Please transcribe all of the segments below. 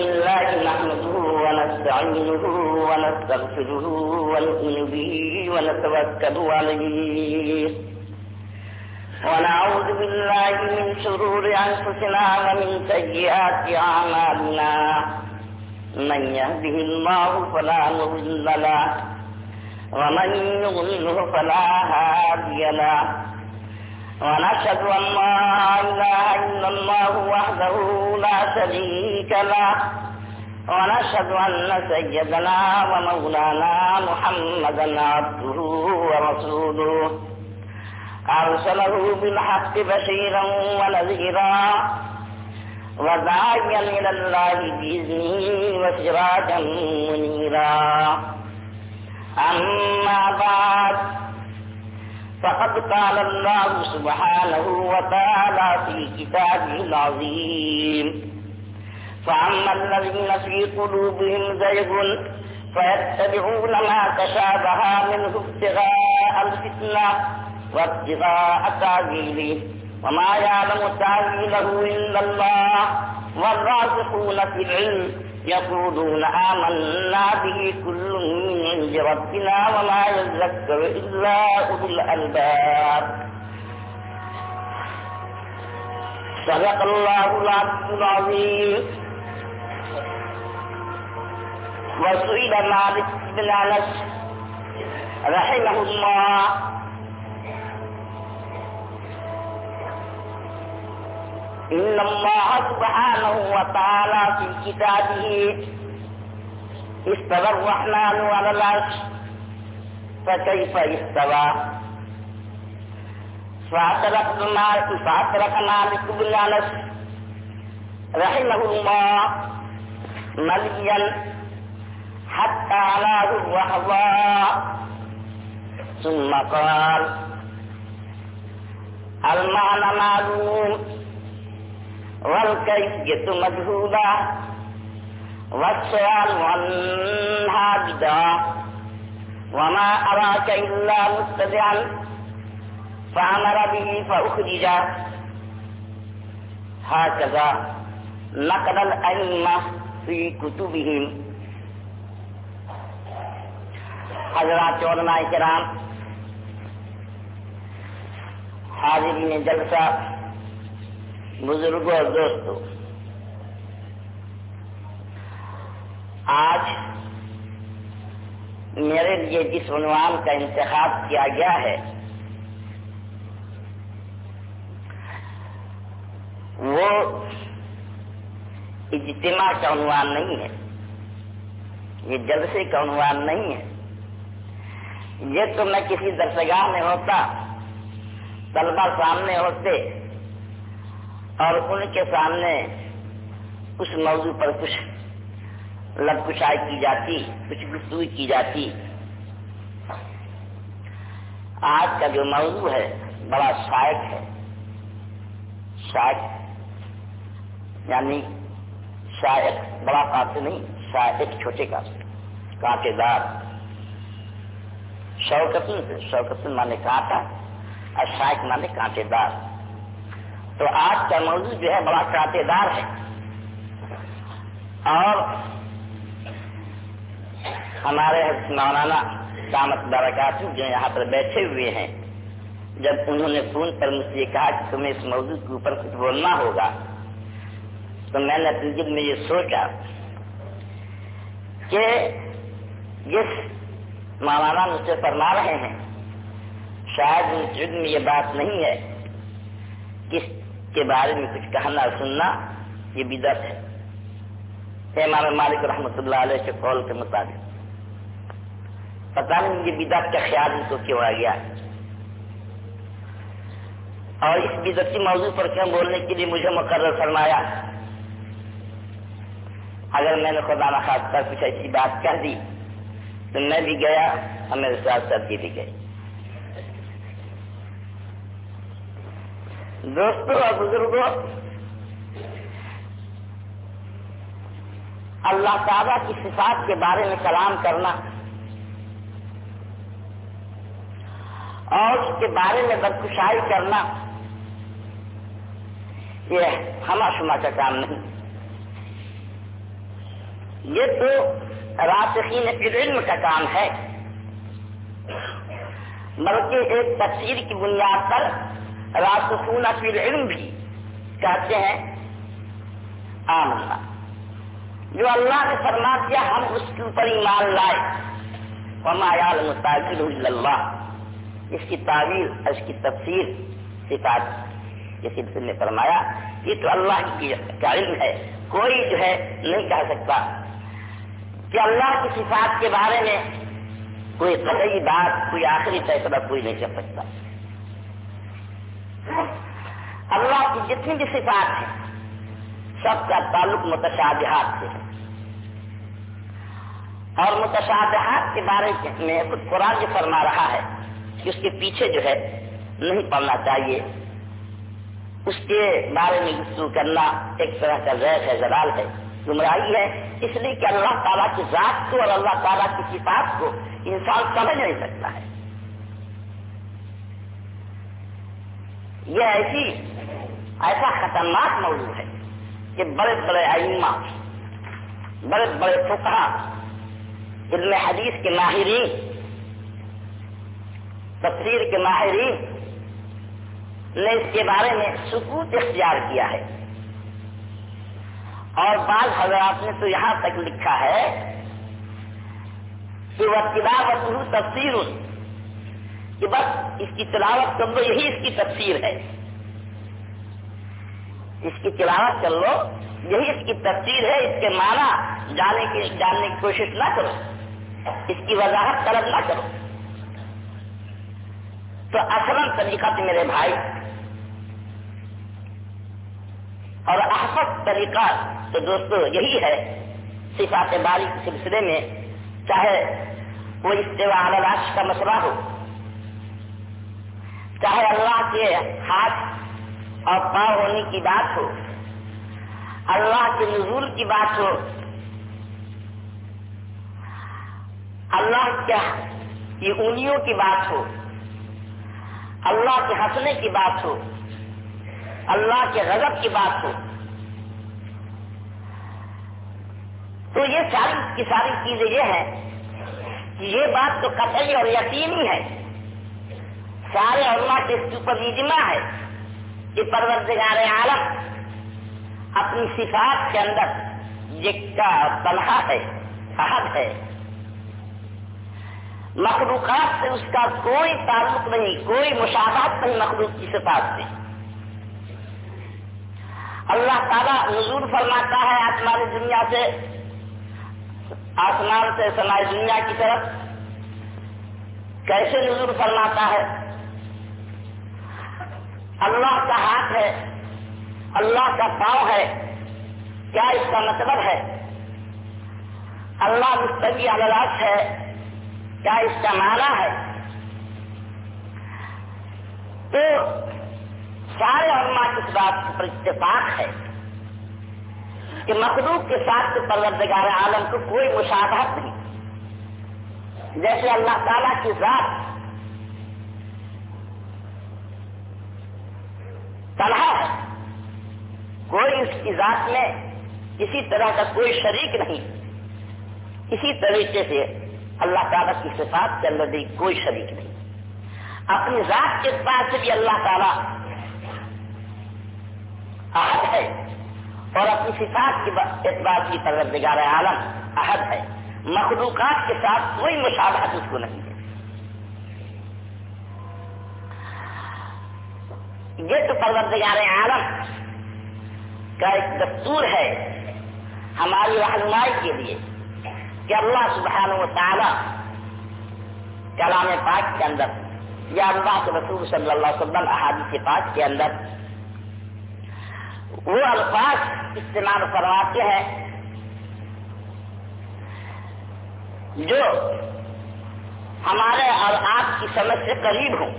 بالله نحمده ونستعينه ونستغفره ونؤمن به ونتوكل عليه ونعوذ بالله من شرور أنفسنا ومن سيئات أعمالنا من يهده الله فلا مضل له ومن يضلله فلا هادي له ونشهد أن لا إله إلا الله وحده لا شريك له ونشهد أن سيدنا ومولانا محمدا عبده ورسوله أرسله بالحق بشيرا ونذيرا وداعيا إلى الله بإذنه وسراجا منيرا أما بعد فقد قال الله سبحانه وتعالى في كتابه العظيم فأما الذين في قلوبهم زيغ فيتبعون ما تشابه منه ابتغاء الفتنة وابتغاء تأويله وما يعلم تأويله إلا الله والراسخون في العلم يقولون آمنا به كل من عند ربنا وما يذكر إلا أولو الألباب صدق الله العظيم. وسئل مالك بن أنس رحمه الله إن الله سبحانه وتعالى في كتابه استوى الرحمن على العرش فكيف استوى فأترك مالك بن أنس رحمه الله مليا حتى علاه الرحضاء ثم قال المعنى معلوم والكيفية مجهولة والسؤال عنها بدعة وما أراك إلا مبتدعا فأمر به فأخرج. هكذا نقل الأئمة في كتبهم. حضرات علماء کرام، حاضرین جلسہ، بزرگوں اور دوستوں، آج میرے لیے جس عنوان کا انتخاب کیا گیا ہے وہ اجتماع کا عنوان نہیں ہے، یہ جلسے کا عنوان نہیں ہے. یہ تو میں کسی درسگاہ میں ہوتا، طلبہ سامنے ہوتے اور ان کے سامنے اس موضوع پر کچھ لب کشائی کی جاتی، کچھ گفتگو کی جاتی. آج کا جو موضوع ہے بڑا شائق ہے. شائق یعنی شائق بڑا کانٹے نہیں، شائق چھوٹے کانٹے دار. شوکتن مانے کانٹا اور شائق مانے کانٹے دار. تو آج کا موضوع جو ہے بڑا کانٹے دار ہے. اور ہمارے مولانا دامت برکاتہ جو یہاں پر بیٹھے ہوئے ہیں، جب انہوں نے فون پر مجھ سے کہا کہ تمہیں اس موضوع کے اوپر کچھ بولنا ہوگا، تو میں نے اپنے دل میں یہ سوچا کہ جس مولانا مجھ سے فرما رہے ہیں شاید ان کے علم میں یہ بات نہیں ہے، کس کے بارے میں کچھ کہنا اور سننا یہ بدعت ہے. امام مالک رحمۃ اللہ علیہ کے قول کے مطابق پتہ نہیں یہ بدعت کا خیال ان کو کیوں آ گیا، اور اس بدعتی موضوع پر کیوں بولنے کے لیے مجھے مقرر فرمایا. اگر میں نے خدا نخواستہ کچھ ایسی بات کہہ دی تو میں بھی گیا اور میرے ساتھ ساتھ یہ بھی گئے. دوستوں اور بزرگوں، اللہ تعالیٰ کی صفات کے بارے میں کلام کرنا اور اس کے بارے میں بدخشائی کرنا یہ ہمہ شمہ کا کام نہیں. یہ تو راسخین فی العلم کا کام ہے، بلکہ ایک تفسیر کی بنیاد پر راسخون فی العلم بھی کہتے ہیں آمنا، جو اللہ نے فرما دیا ہم اس کے اوپر ایمان لائے، وما یعلم تاویلہ الا اللہ، اس کی تعویل، اس کی تفسیر صفات کے سلسلے میں فرمایا یہ تو اللہ کا علم ہے، کوئی جو ہے نہیں کہہ سکتا کہ اللہ کی صفات کے بارے میں کوئی قطعی بات، کوئی آخری فیصلہ کوئی نہیں کر سکتا۔ اللہ کی جتنی بھی صفات ہیں سب کا تعلق متشابہات سے ہے، اور متشابہات کے بارے میں خود قرآن یہ فرما رہا ہے کہ اس کے پیچھے جو ہے نہیں پڑنا چاہیے، اس کے بارے میں گفتگو کرنا ایک طرح کا ریب ہے، ضلال ہے، گمراہی ہے، اس لیے کہ اللہ تعالیٰ کی ذات کو اور اللہ تعالیٰ کی صفات کو انسان سمجھ نہیں سکتا ہے۔ یہ ایسا خطرناک موضوع ہے کہ بڑے بڑے ائمہ، بڑے بڑے فقہا، علم حدیث کے ماہرین، تفسیر کے ماہرین نے اس کے بارے میں سکوت اختیار کیا ہے، اور بعض حضرات نے تو یہاں تک لکھا ہے کہ وہ تلاوتہ تفسیر، کہ بس اس کی تلاوت کر لو یہی اس کی تفسیر ہے، اس کی تلاوت کر لو یہی اس کی تفسیر ہے، اس کے معنی جاننے کی کوشش نہ کرو، اس کی وضاحت طلب نہ کرو۔ تو اصلاً طریقہ تو میرے بھائی اور احفظ طریقہ تو دوستو یہی ہے صفات باری کے سلسلے میں، چاہے وہ استواء علی العرش کا مسئلہ ہو، چاہے اللہ کے ہاتھ اور پاؤں ہونے کی بات ہو، اللہ کے نزول کی بات ہو، اللہ کی انگلیوں کی بات ہو، اللہ کے ہنسنے کی بات ہو، اللہ کے غضب کی بات ہو، تو یہ ساری کی ساری چیزیں یہ ہیں کہ یہ بات تو قطعی اور یقینی ہے، سارے علماء کے اس کے اوپر اجماع ہے کہ پروردگار عالم اپنی صفات کے اندر یکتا تنہا ہے، احد ہے، مخلوقات سے اس کا کوئی تعلق نہیں، کوئی مشابہت نہیں مخلوق کی صفات سے۔ اللہ تعالیٰ نزول فرماتا ہے آسمانی دنیا سے، آسمان سے سمائی دنیا کی طرف، کیسے نزول فرماتا ہے؟ اللہ کا ہاتھ ہے، اللہ کا پاؤں ہے، کیا اس کا مطلب ہے؟ اللہ مستوی علی العرش ہے، کیا اس کا معنی ہے؟ تو سارے علماء کی اس بات پر اتفاق ہے کہ مخلوق کے ساتھ پروردگار عالم کو کوئی مشابہت نہیں، جیسے اللہ تعالیٰ کی ذات تنہا ہے، کوئی اس کی ذات میں کسی طرح کا کوئی شریک نہیں، اسی طریقے سے اللہ تعالیٰ کی صفات کے اندر بھی کوئی شریک نہیں، اپنی ذات کے اعتبار سے بھی اللہ تعالیٰ احد ہے، اور اپنی صفات کے اعتبار سے پروردگار عالم احد ہے، مخلوقات کے ساتھ کوئی مشابہت اس کو نہیں ہے۔ یہ تو پروردگار عالم کا ایک دستور ہے ہماری رہنمائی کے لیے کہ اللہ سبحانہ و تعالی کلام پاک کے اندر یا اللہ کے رسول صلی اللہ علیہ وسلم احادیث پاک کے اندر وہ الفاظ استعمال فرماتے ہیں جو ہمارے اور آپ کی سمجھ سے قریب ہوں،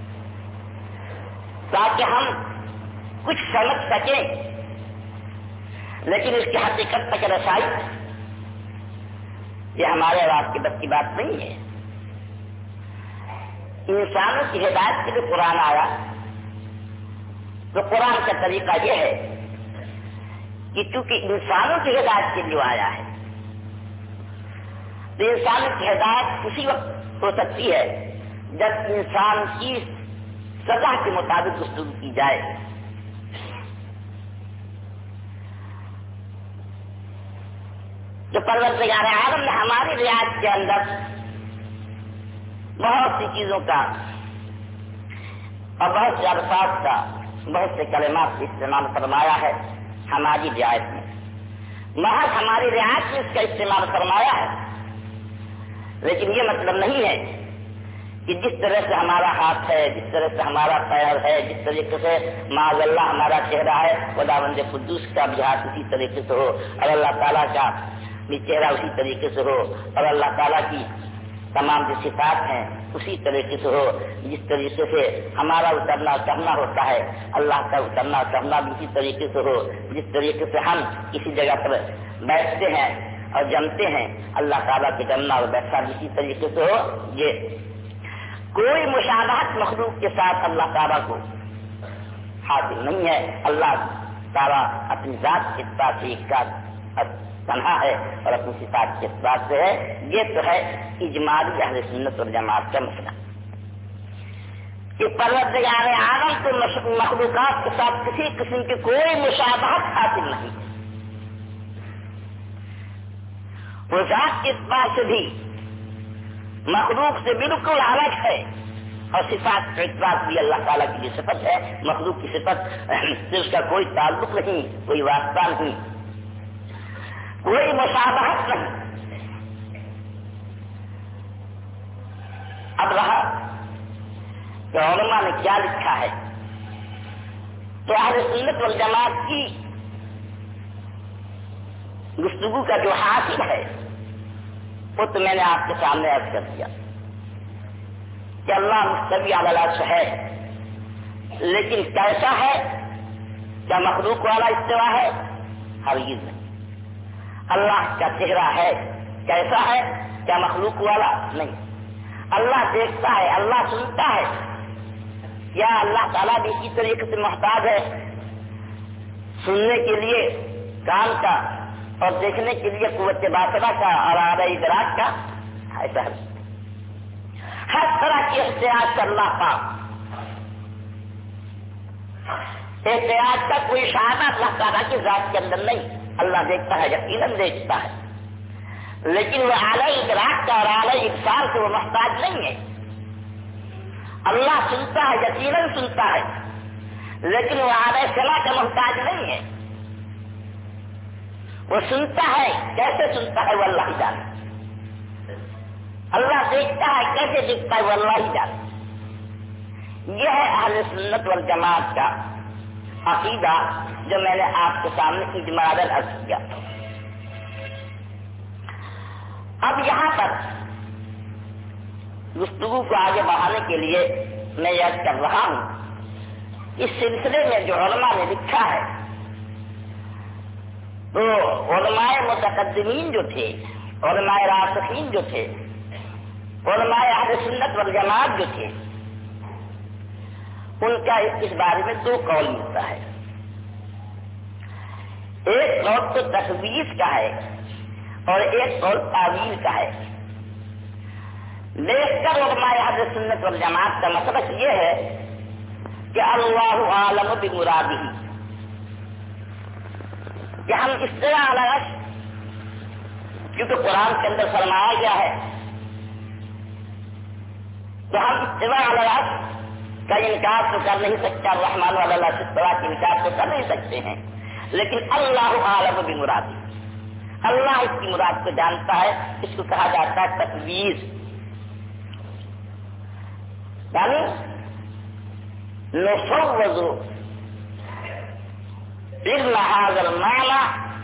تاکہ ہم کچھ سمجھ سکیں، لیکن اس کی حقیقت تک رسائی یہ ہمارے اور آپ کے بس کی بات نہیں ہے۔ انسانوں کی ہدایت کے لیے قرآن آیا تو قرآن کا طریقہ یہ ہے کہ چونکہ انسانوں کی ہدایت کے لیے آیا ہے تو انسان کی ہدایت اسی وقت ہو سکتی ہے جب انسان کی سزا کے مطابق گفتگو کی جائے. جو پروردگار عالم نے ہماری رعایت کے اندر بہت سی چیزوں کا اور بہت سے الفاظ کا بہت سے کلمات کا استعمال فرمایا ہے ہماری رعایت میں، محض ہماری رعایت میں اس کا استعمال فرمایا ہے. لیکن یہ مطلب نہیں ہے کہ جس طرح سے ہمارا ہاتھ ہے، جس طرح سے ہمارا پیر ہے، جس طریقے سے معاذ اللہ ہمارا چہرہ ہے، خداوند قدوس کا بھی ہاتھ اسی طریقے سے ہو اور اللہ تعالیٰ کا بھی چہرہ اسی طریقے سے ہو اور اللہ تعالیٰ کی تمام جو صفات ہیں اسی طریقے سے ہو. جس طریقے سے ہمارا اترنا چڑھنا ہوتا ہے اللہ کا اترنا چڑھنا بھی اسی طریقے سے ہو. جس طریقے سے ہم کسی جگہ پر بیٹھتے ہیں اور جمتے ہیں اللہ تعالیٰ کے جمنا اور بیٹھنا بھی اسی طریقے سے ہو. یہ کوئی مشابہت مخلوق کے ساتھ اللہ تعالیٰ کو حاصل نہیں ہے. اللہ تعالیٰ اپنی ذات کے ساتھ ایک تنہا ہے اور اپنی صفات کے ساتھ سے ہے. یہ تو ہے اجمالی اہل سنت والجماعت کا مسئلہ کہ پروردگار عالم کو مخلوقات کے ساتھ کسی قسم کی کوئی مشابہت حاصل نہیں. وہ ذات کے اعتبار سے بھی مخلوق سے بالکل الگ ہے اور صفات کے اعتبار بھی اللہ تعالیٰ کی جو صفت ہے مخلوق کی صفت سے اس کا کوئی تعلق نہیں، کوئی واسطہ نہیں، کوئی مشابہت نہیں. اب رہا کہ علماء نے کیا لکھا ہے، تو اہل سنت والجماعت کی گفتگو کا جو حاصل ہے وہ تو میں نے آپ کے سامنے عرض کر دیا کہ اللہ مستوی علی العرش ہے، لیکن کیسا ہے؟ کیا مخلوق والا استوا ہے؟ ہرگز نہیں. اللہ کا چہرہ ہے، کیسا ہے؟ کیا مخلوق والا؟ نہیں. اللہ دیکھتا ہے، اللہ سنتا ہے، کیا اللہ تعالیٰ بھی اسی طریقے سے محتاج ہے سننے کے لیے کان کا اور دیکھنے کے لیے قوت باطنہ کا اور اعلی ادراک کا؟ ایسا ہے. ہر طرح کی احتیاط کا اللہ پاک، احتیاط کا کوئی شانہ اللہ تعالیٰ کی ذات کے اندر نہیں. اللہ دیکھتا ہے، یقیناً دیکھتا ہے، لیکن وہ اعلی ادراک کا اور اعلی ابصار سے وہ محتاج نہیں ہے. اللہ سنتا ہے، یقیناً سنتا ہے، لیکن وہ اعلی سماع کا محتاج نہیں ہے. وہ سنتا ہے، کیسے سنتا ہے وہ اللہ ہی جانے. اللہ دیکھتا ہے، کیسے دیکھتا ہے وہ اللہ ہی جانے. یہ ہے اہل سنت والجماعت کا عقیدہ جو میں نے آپ کے سامنے اجمالاً عرض کیا. اب یہاں پر گفتگو کو آگے بڑھانے کے لیے میں یاد کر رہا ہوں اس سلسلے میں جو علماء نے لکھا ہے، تو علماء متقدمین جو تھے، علماء راسخین جو تھے، علماء اہل سنت والجماعت جو تھے، ان کا اس بارے میں دو قول ملتا ہے. ایک قول تو تفویض کا ہے اور ایک قول تعویل کا ہے. دیکھ کر علماء اہل سنت والجماعت کا مسلک یہ ہے کہ اللہ عالم بمرادہ، کہ ہم استوا علی العرش، کیونکہ قرآن کے اندر فرمایا گیا ہے تو ہم استوا علی العرش کا انکار تو کر نہیں سکتے، الرحمن علی العرش استوا کا انکار تو کر نہیں سکتے ہیں، لیکن اللہ عالم بمرادہ، اللہ اس کی مراد کو جانتا ہے. اس کو کہا جاتا ہے تفویض، یعنی نفوض علم هذا المعنى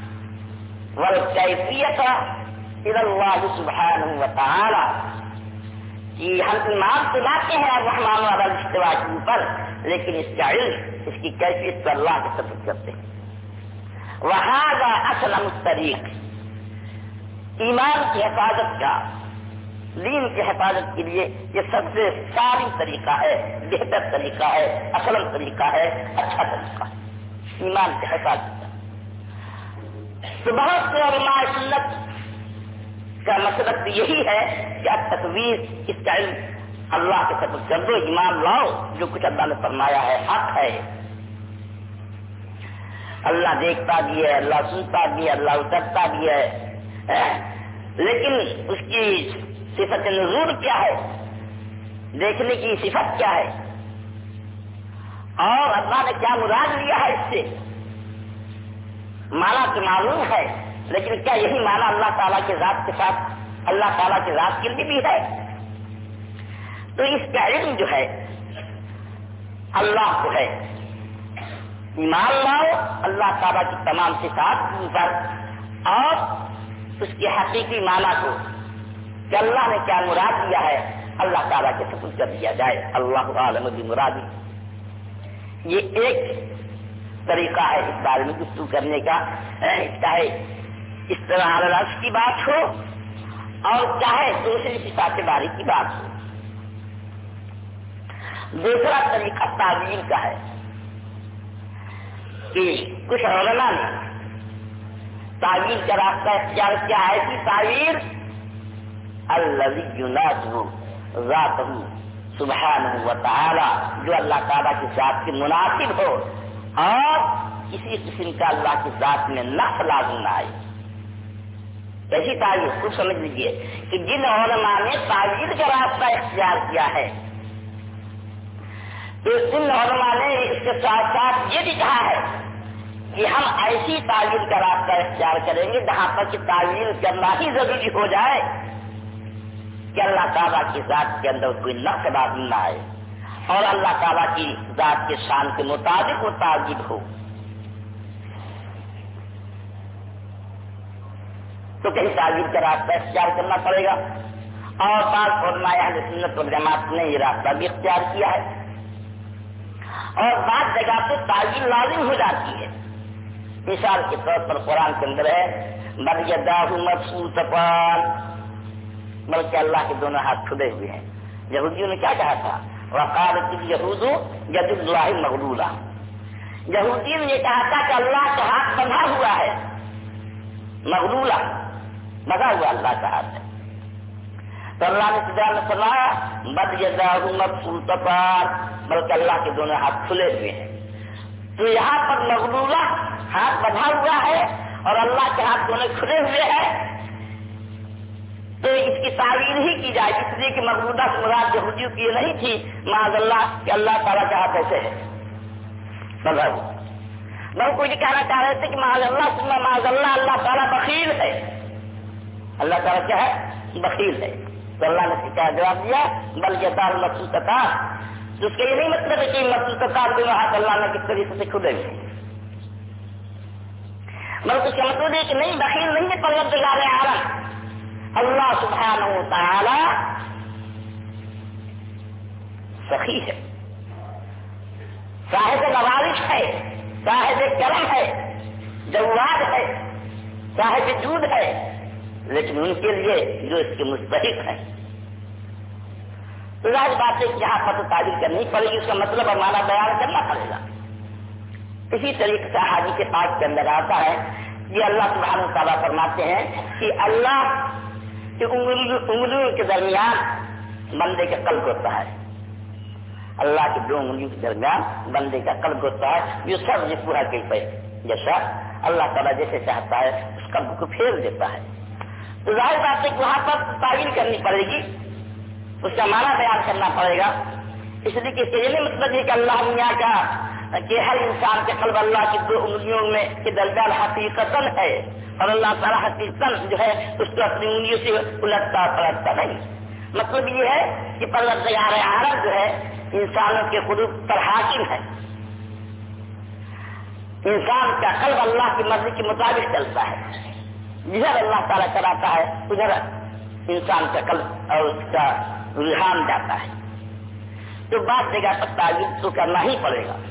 والكيفية إلى الله سبحانه وتعالى، کہ ہم ایمان تو لاتے ہیں الرحمن علی الاستواء کے اوپر، لیکن اس کا علم، اس کی کیفیت کو اللہ کے سپرد کرتے ہیں. وهذا اسلم الطریق، ایمان کی حفاظت کا، دین کی حفاظت کے لیے یہ سب سے ساری طریقہ ہے، بہتر طریقہ ہے، اسلم طریقہ ہے، اچھا طریقہ ہے ایمان کی حفاظت کا. تو بہت سے علماء سنت کا مطلب یہی ہے کہ تصویر اس کا علم اللہ کے سپرد کر دو، ایمان لاؤ جو کچھ اللہ نے فرمایا ہے حق ہے۔ اللہ دیکھتا بھی ہے، اللہ سنتا بھی ہے، اللہ اترتا بھی ہے، لیکن اس کی صفت نزول کیا ہے، دیکھنے کی صفت کیا ہے، اور اللہ نے کیا مراد لیا ہے اس سے، مانا تو معلوم ہے، لیکن کیا یہی مانا اللہ تعالیٰ کے ذات کے ساتھ اللہ تعالیٰ کے ذات کے لیے بھی ہے؟ تو اس کا علم جو ہے اللہ کو ہے۔ ایمان لاؤ اللہ تعالیٰ کی تمام صفات پر اور اس کے حقیقی معنی کو کہ اللہ نے کیا مراد لیا ہے اللہ تعالیٰ کے سپرد کر دیا جائے۔ اللہ عالم بمرادی، یہ ایک طریقہ ہے اس بارے میں گفتگو کرنے کا، چاہے اس طرح عرش کی بات ہو اور چاہے دوسری صفات باری کی بات ہو۔ دوسرا طریقہ تعویل کا ہے کہ کچھ علماء نے تعویل کا راستہ اختیار کیا ہے کہ تعویل الذی یناسب ذاتہ سبحانہ وتعالی، جو اللہ تعالیٰ کی ذات کے مناسب ہو اور کسی قسم کا اللہ کی ذات میں نقص لازم نہ آئے۔ ایسی تعویل خوب سمجھ لیجیے کہ جن علماء نے تعویل کا راستہ اختیار کیا ہے تو ان علماء نے اس کے ساتھ ساتھ یہ بھی کہا ہے کہ ہم ایسی تعویل کا راستہ اختیار کریں گے جہاں پر کہ تعویل کرنا ہی ضروری ہو جائے کہ اللہ تعالیٰ کی ذات کے اندر کوئی نقص لازم نہ آئے اور اللہ تعالیٰ کی ذات کے شان کے مطابق وہ تعویل ہو۔ تو کہیں تعویل کا راستہ اختیار کرنا پڑے گا، اور بعض علماء اہل سنت والجماعت نے یہ راستہ بھی اختیار کیا ہے، اور بعض جگہ پہ تعویل لازم ہو جاتی ہے۔ مثال کے طور پر قرآن کے اندر ہے بل یداہ مبسوطتان، بلکہ اللہ کے دونوں ہاتھ کھلے ہوئے ہیں۔ یہودیوں نے کیا کہا تھا؟ وقالت الیہود ید اللہ مغلولہ، یہودیوں نے یہ کہا تھا کہ اللہ کا ہاتھ بندھا ہوا ہے، مغلولہ بندھا ہوا اللہ کا ہاتھ ہے۔ تو اللہ نے تجارت میں فرمایا بل یداہ مبسوطتان، بلکہ اللہ کے دونوں ہاتھ کھلے ہوئے ہیں۔ تو یہاں پر مغلولہ ہاتھ بندھا ہوا ہے اور اللہ کے ہاتھ دونوں کھلے ہوئے ہیں، تو اس کی تعویل ہی کی جائے، اس لیے کہ مغلولہ سے مراد یہودیوں کی یہ نہیں تھی معاذ اللہ کہ اللہ تعالیٰ کا ہاتھ ایسے ہے بندھا ہوا، بلکہ یہ کہنا چاہ رہے تھے کہ معاذ اللہ اللہ تعالیٰ بخیل ہے، اللہ تعالیٰ کیا ہے؟ بخیل ہے۔ تو اللہ نے کیا جواب دیا بل یداہ مبسوطتان، تو اس کا یہ نہیں مطلب ہے کہ مبسوطتان دونوں ہاتھ اللہ نے کس طریقے سے کھلے ہوئے ہیں، بلکہ اس کا مطلب ہے کہ نہیں بخیل نہیں ہے پروردگار عالم اللہ سبحانہ و تعالی سخی ہے، صاحب نوازش ہے، صاحب کرم ہے، جواد ہے، صاحب جود ہے، لیکن ان کے لیے جو اس کے مستحق ہیں۔ تو ظاہر بات ہے کہ یہاں پر تو تعبیر کرنی پڑے گی، اس کا مطلب اور معنی بیان کرنا پڑے گا۔ اسی طریقے سے حدیث پاک کے اندر آتا ہے یہ اللہ سبحانہ و تعالیٰ فرماتے ہیں کہ اللہ کی انگلیوں کے درمیان بندے کا قلب ہوتا ہے، اللہ کی دو انگلیوں کے درمیان بندے کا قلب ہوتا ہے، یہ سب یہ پورا کیفے جیسا اللہ تعالیٰ جیسے چاہتا ہے اس قلب کو پھیر دیتا ہے۔ تو ظاہر بات ہے کہ وہاں پر تعبیر کرنی پڑے گی، اس کا معنی بیان کرنا پڑے گا، اس لیے کہ یہ نہیں مطلب ہے کہ اللہ میاں کا کہ ہر انسان کے قلب اللہ کی دو انگلیوں میں کے درمیان حقیقتاً ہے اور اللہ تعالیٰ حقیقتاً جو ہے اس کو اپنی انگلیوں سے الٹتا پلٹتا نہیں۔ مطلب یہ ہے کہ پروردگار عالم جو ہے انسانوں کے قلوب پر حاکم ہے، انسان کا قلب اللہ کی مرضی کے مطابق چلتا ہے، جدھر اللہ تعالیٰ چلاتا ہے ادھر انسان کا قلب اور اس کا رجحان جاتا ہے۔ تو بعض جگہ پر تعویل تو کرنا ہی پڑے گا،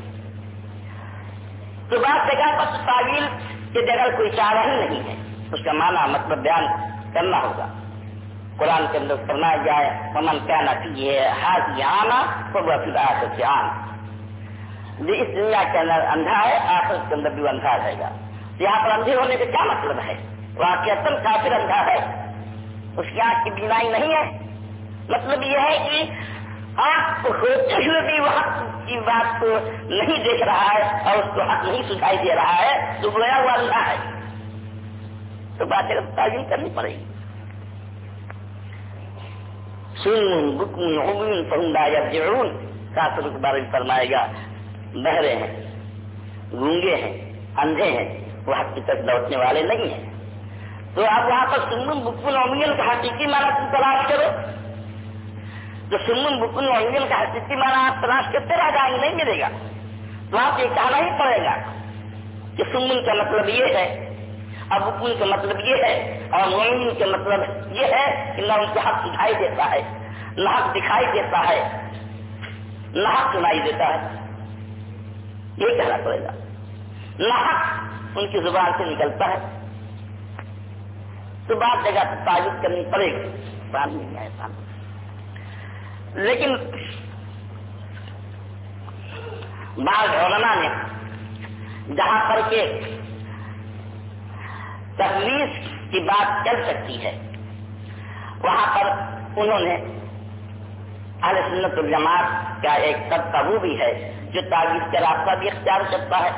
تو بعض جگہ پر تعویل کے بغیر کوئی چارہ ہی نہیں ہے، اس کا معنی مطلب بیان کرنا ہوگا۔ قرآن کے اندر فرمایا جائے ومن کان فیہ حاضی عاما فہو فی الآخرۃ عام، جو اس دنیا کے اندر اندھا ہے آخرت کے اندر بھی اندھا رہے گا۔ یہاں پر اندھے ہونے کا کیا مطلب ہے؟ واقعتاً کافر اندھا ہے، اس کی آنکھ کی بینائی نہیں ہے؟ مطلب یہ ہے کہ آنکھ ہوتے ہوئے بھی وہ حق کی بات کو نہیں دیکھ رہا ہے اور اس کو حق نہیں سکھائی دے رہا ہے تو گویا ہوا اللہ ہے. تو باتیں تعلیم کرنی پڑے گی. سن بکم عمی فہم لا یرجعون کافروں کے بارے میں فرمائے گا بہرے ہیں، گونگے ہیں، اندھے ہیں، وہ حق کی طرف لوٹنے والے نہیں ہیں. تو آپ وہاں پر سنن بکن عمین کا حقیقی معنی تم تلاش کرو. تو سنن بکن عمین کا حقیقی معنی آپ تلاش کرتے رہ جائیں گے، نہیں ملے گا. تو آپ یہ کہنا ہی پڑے گا کہ سنن کا مطلب یہ ہے اور بکن کا مطلب یہ ہے اور عمین کا مطلب یہ ہے کہ نہ ان کو حق دکھائی دیتا ہے، نہ حق دکھائی دیتا ہے، نہ حق سنائی دیتا ہے. یہ کہنا پڑے گا. نہ حق ان کی زبان سے نکلتا ہے تو بات جگہ تعریف کرنی پڑے گی. بات نہیں ہے سامنے. لیکن بعض علماء نے جہاں پر کہ تخلیص کی بات چل سکتی ہے وہاں پر انہوں نے اہل سنت والجماعت کا ایک طبقہ وہ بھی ہے جو تعویذ کا راستہ بھی اختیار کرتا ہے.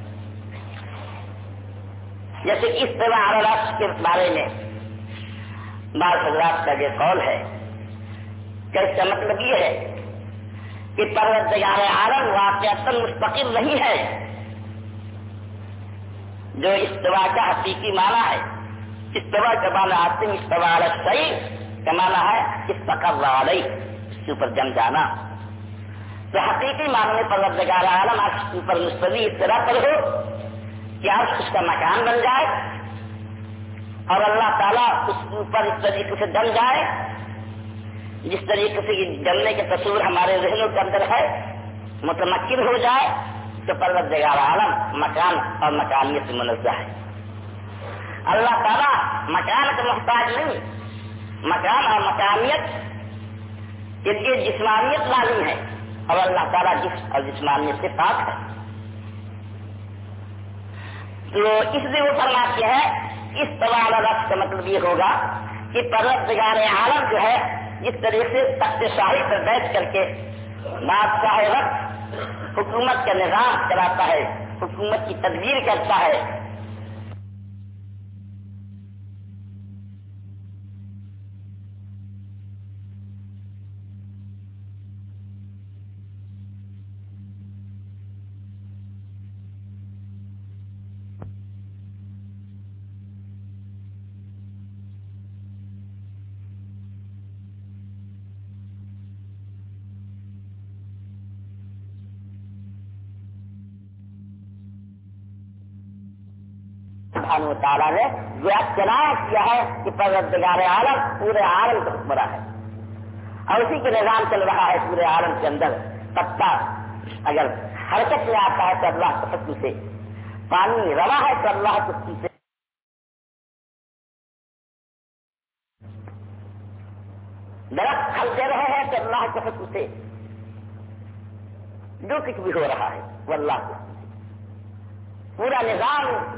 جیسے استواء علی العرش کے بارے میں بعض حضرات کا یہ قول ہے کہ اس کا مطلب یہ ہے کہ پروردگار عالم واقعتاً مستقل نہیں ہے. جو استواء کا حقیقی معنی ہے، استواء کا معنی آتے ہیں استواء علی الشیء کا معنی ہے استقر علیہ، اس کے اوپر جم جانا. تو حقیقی معنی میں پروردگار عالم عرش کے اوپر مستوی اس طرح پر ہو کہ عرش اس کا مکان بن جائے اور اللہ تعالیٰ اس کے اوپر اس طریقے سے جم جائے جس طریقے سے جمنے کے تصور ہمارے ذہنوں کے اندر ہے، متمکن ہو جائے. تو پروردگار عالم مکان اور مکانیت سے منزہ ہے. اللہ تعالیٰ مکان کا محتاج نہیں، مکان اور مکانیت کے لیے جسمانیت لازم ہے اور اللہ تعالیٰ جسم اور جسمانیت سے پاک ہے. تو اس لیے وہ فرماتے ہیں استواء علی العرش کا مطلب یہ ہوگا کہ پروردگار عالم جو ہے جس طریقے سے تخت شاہی پر بیٹھ کر کے بادشاہ وقت حکومت کا نظام چلاتا ہے، حکومت کی تدبیر کرتا ہے. سبحانہ وتعالیٰ نے گویا چلایا کیا ہے کہ پروردگار عالم پورے عالم کا حکمراں ہے اور اسی کے نظام چل رہا ہے پورے عالم کے اندر. پتا اگر حرکت میں آتا ہے تو اللہ کے حکم سے، پانی روا ہے تو اللہ کے حکم سے، درخت پھل دے رہے ہیں تو اللہ کے حکم سے، جو کچھ بھی ہو رہا ہے وہ اللہ کے حکم سے. پورا نظام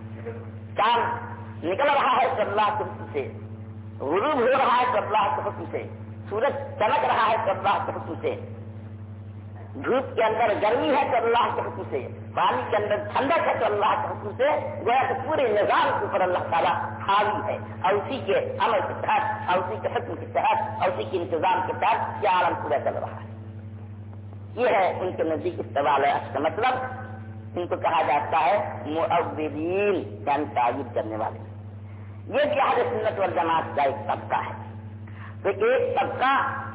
چاند نکل رہا ہے تو اللہ کے حکم سے، غروب ہو رہا ہے تو اللہ کے حکم سے، سورج چمک رہا ہے تو اللہ کے حکم سے، دھوپ کے اندر گرمی ہے تو اللہ کے حکم سے، پانی کے اندر ٹھنڈک ہے تو اللہ کے حکم سے. گویا کہ پورے نظام کے اوپر اللہ تعالیٰ حاوی ہے اور اسی کے عمل کے تحت اور اسی کے حکم کے تحت اور اسی کے انتظام کے تحت یہ عالم پورا چل رہا ہے. یہ ہے ان کے نزدیک استواء علی العرش کا مطلب. ان کو کہا جاتا ہے مؤولین، یعنی تعبیر کرنے والے. یہ بھی اہل سنت والجماعت کا ایک طبقہ ہے. تو ایک طبقہ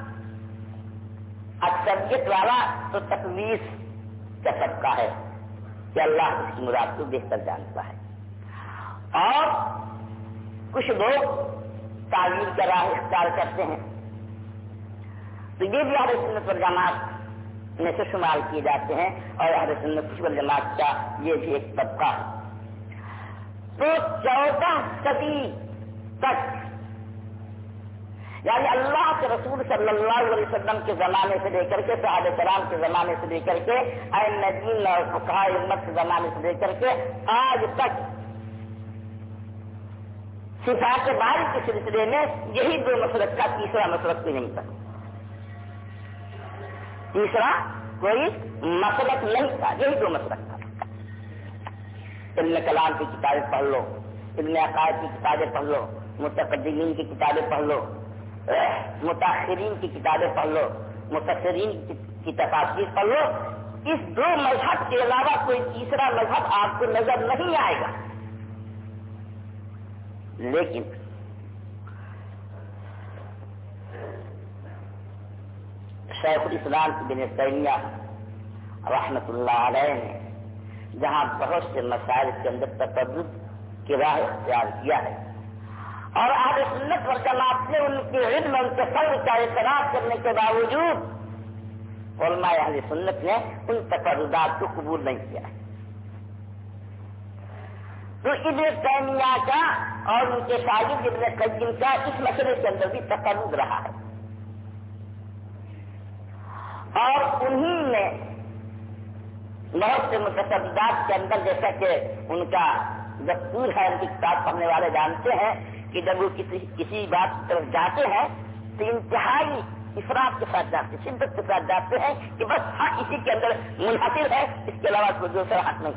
اکثریت والا تو تقویض کا طبقہ ہے کہ اللہ اس کی مراد کو بہتر جانتا ہے، اور کچھ لوگ تعبیر کا راہ اختیار کرتے ہیں. تو یہ بھی اہل سنت والجماعت میں سے شمار کیے جاتے ہیں اور اہل سنت والجماعت کا یہ بھی ایک طبقہ ہے. تو 14 صدی تک، یعنی اللہ کے رسول صلی اللہ علیہ وسلم کے زمانے سے لے کر کے صحابہ کرام کے زمانے سے لے کر کے ائمہ دین اور فقہاء امت کے زمانے سے لے کر کے آج تک صفات باری کے سلسلے میں یہی دو مسلک کا تیسرا مسلک کوئی نہیں تھا. تیسرا کوئی مسلک نہیں تھا، یہی دو مسلک تھا. علم کلام کی کتابیں پڑھ لو، علم عقائد کی کتابیں پڑھ لو، متقدمین کی کتابیں پڑھ لو، متاخرین کی کتابیں پڑھ لو، مفسرین کی تفاسیر پڑھ لو. اس دو مذہب کے علاوہ کوئی تیسرا مذہب آپ کو نظر نہیں آئے گا. لیکن شیخ الاسلام ابن تیمیہ رحمۃ اللہ علیہ نے جہاں بہت سے مسائل کے اندر تفرد کی راہ اختیار کیا ہے اور اہل سنت والجماعت نے ان کے علم ان کے فضل کا اعتراف کرنے کے باوجود علماء اہل سنت نے ان تفردات کو قبول نہیں کیا ہے. تو ابن تیمیہ کا اور ان کے شاگرد ابن قیم کا اس مسئلے کے اندر بھی تفرد رہا ہے اور انہی نے بہت سے متصدات کے اندر جیسا کہ ان کا دستور ہے، ان کی کتاب پڑھنے والے جانتے ہیں کہ جب وہ کسی بات کی طرف جاتے ہیں تو انتہائی افراد کے ساتھ جاتے ہیں، شدت کے ساتھ جاتے ہیں کہ بس ہاں اسی کے اندر منحصر ہے، اس کے علاوہ کوئی دوسرا حق نہیں.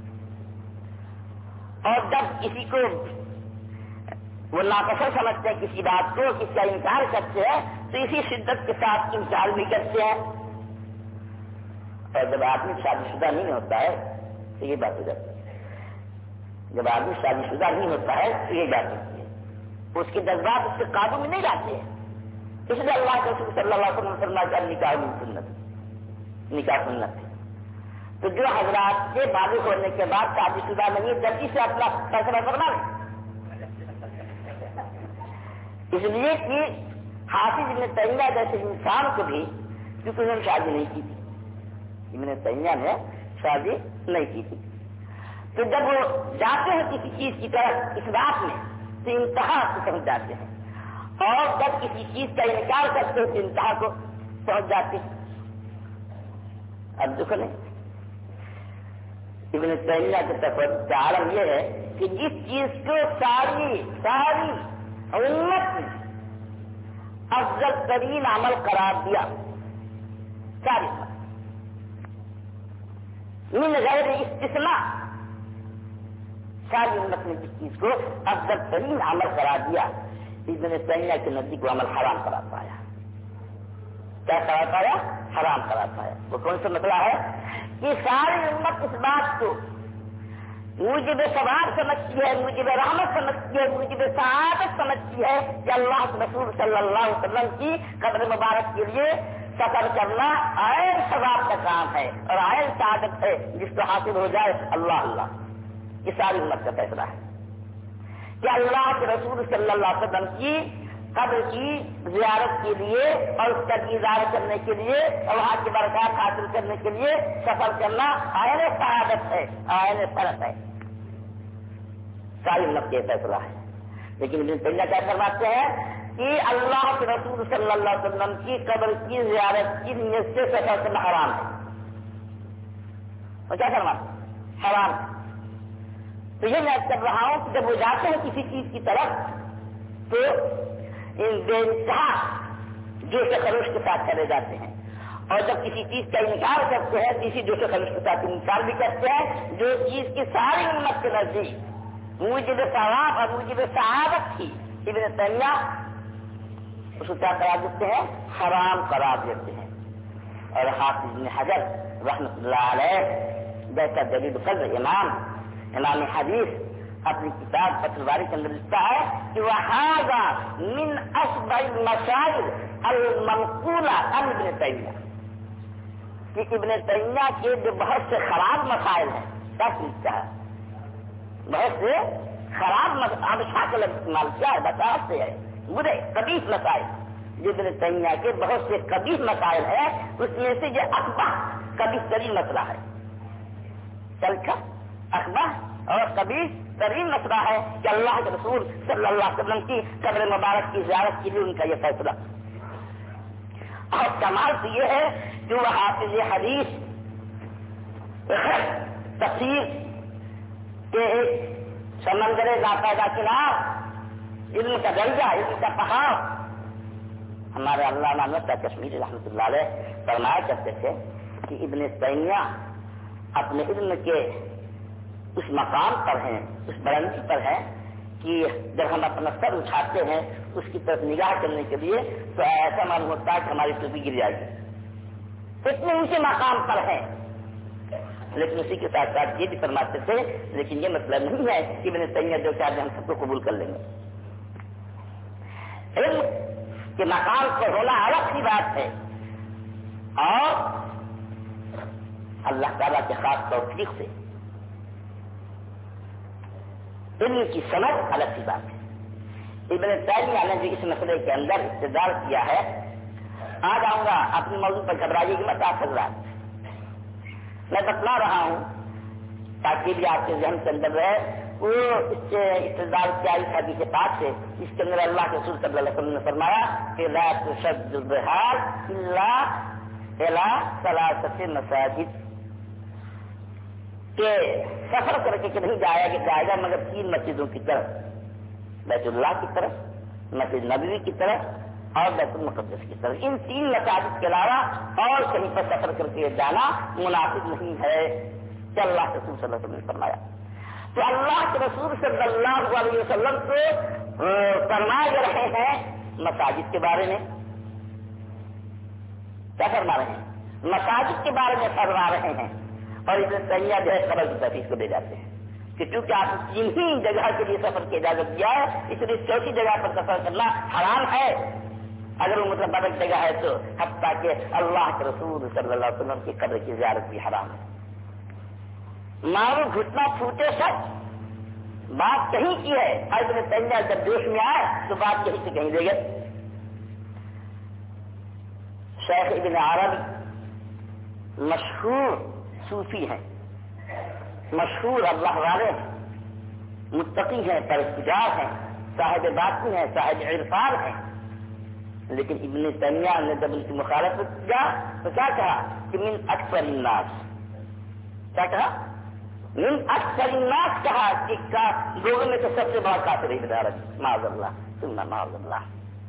اور جب کسی کو وہ ناپسند سمجھتے ہیں کسی بات کو، کسی کا انکار کرتے ہیں تو اسی شدت کے ساتھ انکار بھی کرتے ہیں. اور جب آدمی شادی شدہ نہیں ہوتا ہے تو یہ بات ہو جاتی ہے. جب آدمی شادی شدہ نہیں ہوتا ہے تو یہ بات ہوتی ہے، اس کے جذبات اس کے قابو میں نہیں جاتے ہیں. اس لیے اللہ کے رسول صلی اللہ علیہ وسلم فرمایا کہ نکاح من سنت، نکاح سنت ہے. تو جو حضرات کے بالغ ہونے کے بعد شادی شدہ نہیں ہے جلدی سے اپنا فیصلہ کرنا ہے. اس لیے کہ حافظ ابن تیمیہ جیسے انسان کو بھی کیونکہ انہوں نے شادی نہیں کی تھی، ابن تیمیہ نے شادی نہیں کی تھی، تو جب وہ جاتے ہیں کسی چیز کی طرف اس بات میں تو انتہا کو پہنچ جاتے ہیں اور جب کسی چیز کا انکار کرتے ہیں تو انتہا کو پہنچ جاتے ہیں. اب دکھ نہیں ابن تیمیہ کے تفرد کا عالم یہ ہے کہ جس چیز کو ساری امت نے افضل ترین عمل قرار دیا، ساری من غیر استثناء ساری امت نے جس چیز کو افضل ترین عمل قرار دیا، ابن تیمیہ کے نزدیک وہ عمل حرام قرار پایا. کیا قرار پایا؟ حرام قرار پایا. وہ کون سا مسئلہ ہے کہ ساری امت اس بات کو موجب ثواب سمجھتی ہے، موجب رحمت سمجھتی ہے، موجب سعادت سمجھتی ہے کہ اللہ کے رسول صلی اللہ علیہ وسلم کی قبر مبارک کے لیے سفر کرنا عین ثواب کا کام ہے اور عین سعادت ہے جس کو حاصل ہو جائے اللہ اللہ. یہ ساری امت کا فیصلہ ہے کہ اللہ کے رسول صلی اللہ علیہ وسلم کی قبر کی زیارت کے لیے اور اس کا دیدار کرنے کے لیے اور وہاں کی برکات حاصل کرنے کے لیے سفر کرنا عین سعادت ہے، عین فرق ہے. ساری امت کا فیصلہ ہے. لیکن ابن تیمیہ کیا فرماتے ہیں کہ اللہ کے رسول صلی اللہ علیہ وسلم کی قبر کی زیارت کی نیت سے سفر کرنا حرام ہے. اور کیا فرماتے ہیں؟ حرام. تو یہ میں کر رہا ہوں کہ جب وہ جاتے ہیں کسی چیز کی طرف تو ان بے انتہا جوش خروش کے ساتھ چلے جاتے ہیں اور جب کسی چیز کا انکار کرتے ہیں تو اسی جوش خروش کے ساتھ انکار بھی کرتے ہیں جو چیز کی ساری امت کے نزدیک موجب ثواب اور موجب سعادت تھی. ابن تیمیہ اس کو کیا قرار دیتے ہیں؟ حرام قرار دیتے ہیں. اور حافظ ابن حجر رحمۃ اللہ علیہ جیسا جلیل القدر امام حدیث اپنی کتاب فتح الباری کے اندر لکھتا ہے کہ وہذا من اشبہ المسائل المنقولہ عن ابن تیمیہ، کہ ابن تیمیہ کے جو بہت سے خراب مسائل ہیں، کیا لکھتا ہے؟ بہت سے خراب اب شاکل استعمال کیا ہے، بتا سے ہے برے قبیح مسائل. جو ابن تیمیہ کے بہت سے قبیح مسائل ہیں اس میں سے یہ اقبح قبیح ترین مسئلہ ہے. چل کر اقبح اور قبیح ترین مسئلہ ہے کہ اللہ کے رسول صلی اللہ علیہ وسلم کی قبر مبارک کی زیارت کے لیے ان کا یہ فیصلہ. اور کمال تو یہ ہے کہ وہ حافظ حدیث تفسیر کے ایک سمندر ناپیدا کنار علم کا درجہ، علم کا پہاڑ. ہمارے علامہ نصر کشمیری رحمۃ اللہ علیہ فرمایا کرتے تھے کہ ابن تیمیہ اپنے علم کے اس مقام پر ہیں، اس بلندی پر ہیں کہ جب ہم اپنا سر اٹھاتے ہیں اس کی طرف نگاہ کرنے کے لیے تو ایسا معلوم ہوتا ہے کہ ہماری ٹوپی گر جائے گی، اتنے اونچے مقام پر ہیں. لیکن اسی کے ساتھ ساتھ یہ بھی فرماتے تھے لیکن یہ مطلب نہیں ہے کہ ابن تیمیہ جو چاہتے ہیں ہم سب کو قبول کر لیں گے. علم کے مقام پر ہونا الگ سی بات ہے اور اللہ تعالیٰ کے خاص توفیق سے علم کی سمجھ الگ سی بات ہے. ابن تیمیہ نے جو اس مسئلے کے اندر استدلال کیا ہے، آ جاؤں گا اپنے موضوع پر، گھبرائیے کہ میں آپ حضرات میں بتلا رہا ہوں تاکہ بھی آپ کے ذہن کے اندر رہے. وہ اس سے استدلال کیا اس حدیث پاک سے، اس کے اندر اللہ کے رسول صلی اللہ علیہ وسلم نے فرمایا کہ لا تشد الرحال الا الى ثلاثه مساجد، کہ سفر کر کے نہیں جائے گا مگر 3 مسجدوں کی طرف، بیت اللہ کی طرف، مسجد نبوی کی طرف اور بیت المقدس کی طرف. ان 3 مساجد کے علاوہ اور کہیں پر سفر کر کے جانا مناسب نہیں ہے کہ اللہ کے رسول صلی اللہ علیہ وسلم نے فرمایا. تو اللہ کے رسول صلی اللہ علیہ وسلم کو فرما رہے ہیں مساجد کے بارے میں، کیا فرما رہے ہیں؟ مساجد کے بارے میں فرما رہے ہیں. اور ابن تیمیہ جو ہے خبر کی تفصیل کو دے جاتے ہیں کہ چونکہ آپ 3 ہی جگہ کے لیے سفر کی اجازت دیا ہے، اس لیے 4تھی جگہ پر سفر کرنا حرام ہے. اگر وہ متبرک جگہ ہے تو حتیٰ کہ اللہ کے رسول صلی اللہ علیہ وسلم کی قبر کی زیارت بھی حرام ہے. مارو گھٹنا پھوٹے سچ بات کہیں کی ہے. ابن تیمیہ جب جوش میں آئے تو بات کہیں سے کہیں لے گئے. شیخ ابن عربی مشہور صوفی ہیں، مشہور اللہ والے ہیں، متقی ہیں، پرہیزگار ہیں، صاحب باطن ہیں، صاحب عرفان ہیں. لیکن ابن تیمیہ نے جب ان کی مخالفت کیا تو کیا کہا کہ من اکثر الناس، کیا کہا؟ من اکثر الناس کہا کہ لوگوں میں تو سب سے بڑا کافر ابن عربی، معاذ اللہ ثم معاذ اللہ.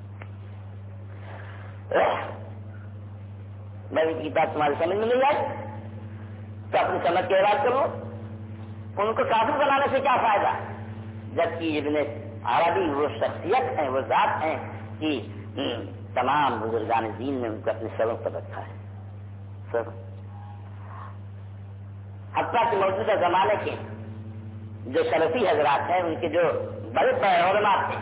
میں ان کی بات تمہاری سمجھ میں نہیں آئی تو اپنی سمجھ کے علاج کرو. ان کو کافر بنانے سے کیا فائدہ؟ جبکہ ابن عربی وہ شخصیت ہیں، وہ ذات ہیں کہ تمام بزرگان دین نے ان کو اپنے سروں پر رکھا ہے. سر حتیٰ کہ موجودہ زمانے کے جو سلفی حضرات ہیں ان کے جو بڑے بڑے علماء تھے،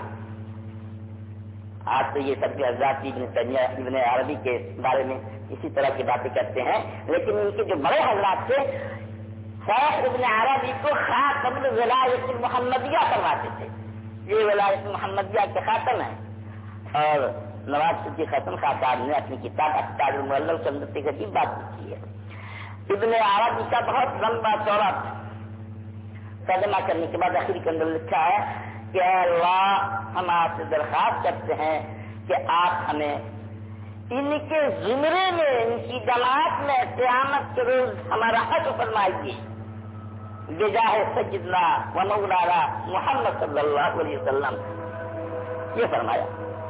آج تو یہ سب کے حضرات ابن تیمیہ ابن عربی کے بارے میں اسی طرح کی باتیں کرتے ہیں، لیکن ان کے جو بڑے حضرات تھے شیخ ابن عربی کو خاتم الولایت المحمدیہ کرواتے تھے. یہ ولایت محمدیہ کے خاتم ہیں. اور نواز صدیق حسن خطاب نے اپنی کتاب اخطار المعلل کے اندر ایک عجیب بات لکھی ہے. ابن عربی کا بہت لمبا چوڑا ترجمہ کرنے کے بعد آخری کے اندر لکھا ہے کہ اللہ ہم آپ سے درخواست کرتے ہیں کہ آپ ہمیں ان کے زمرے میں، ان کی جماعت میں قیامت کے روز ہمارا حق فرمائیے بجاہ سیدنا و مولانا محمد صلی اللہ علیہ وسلم. یہ فرمایا.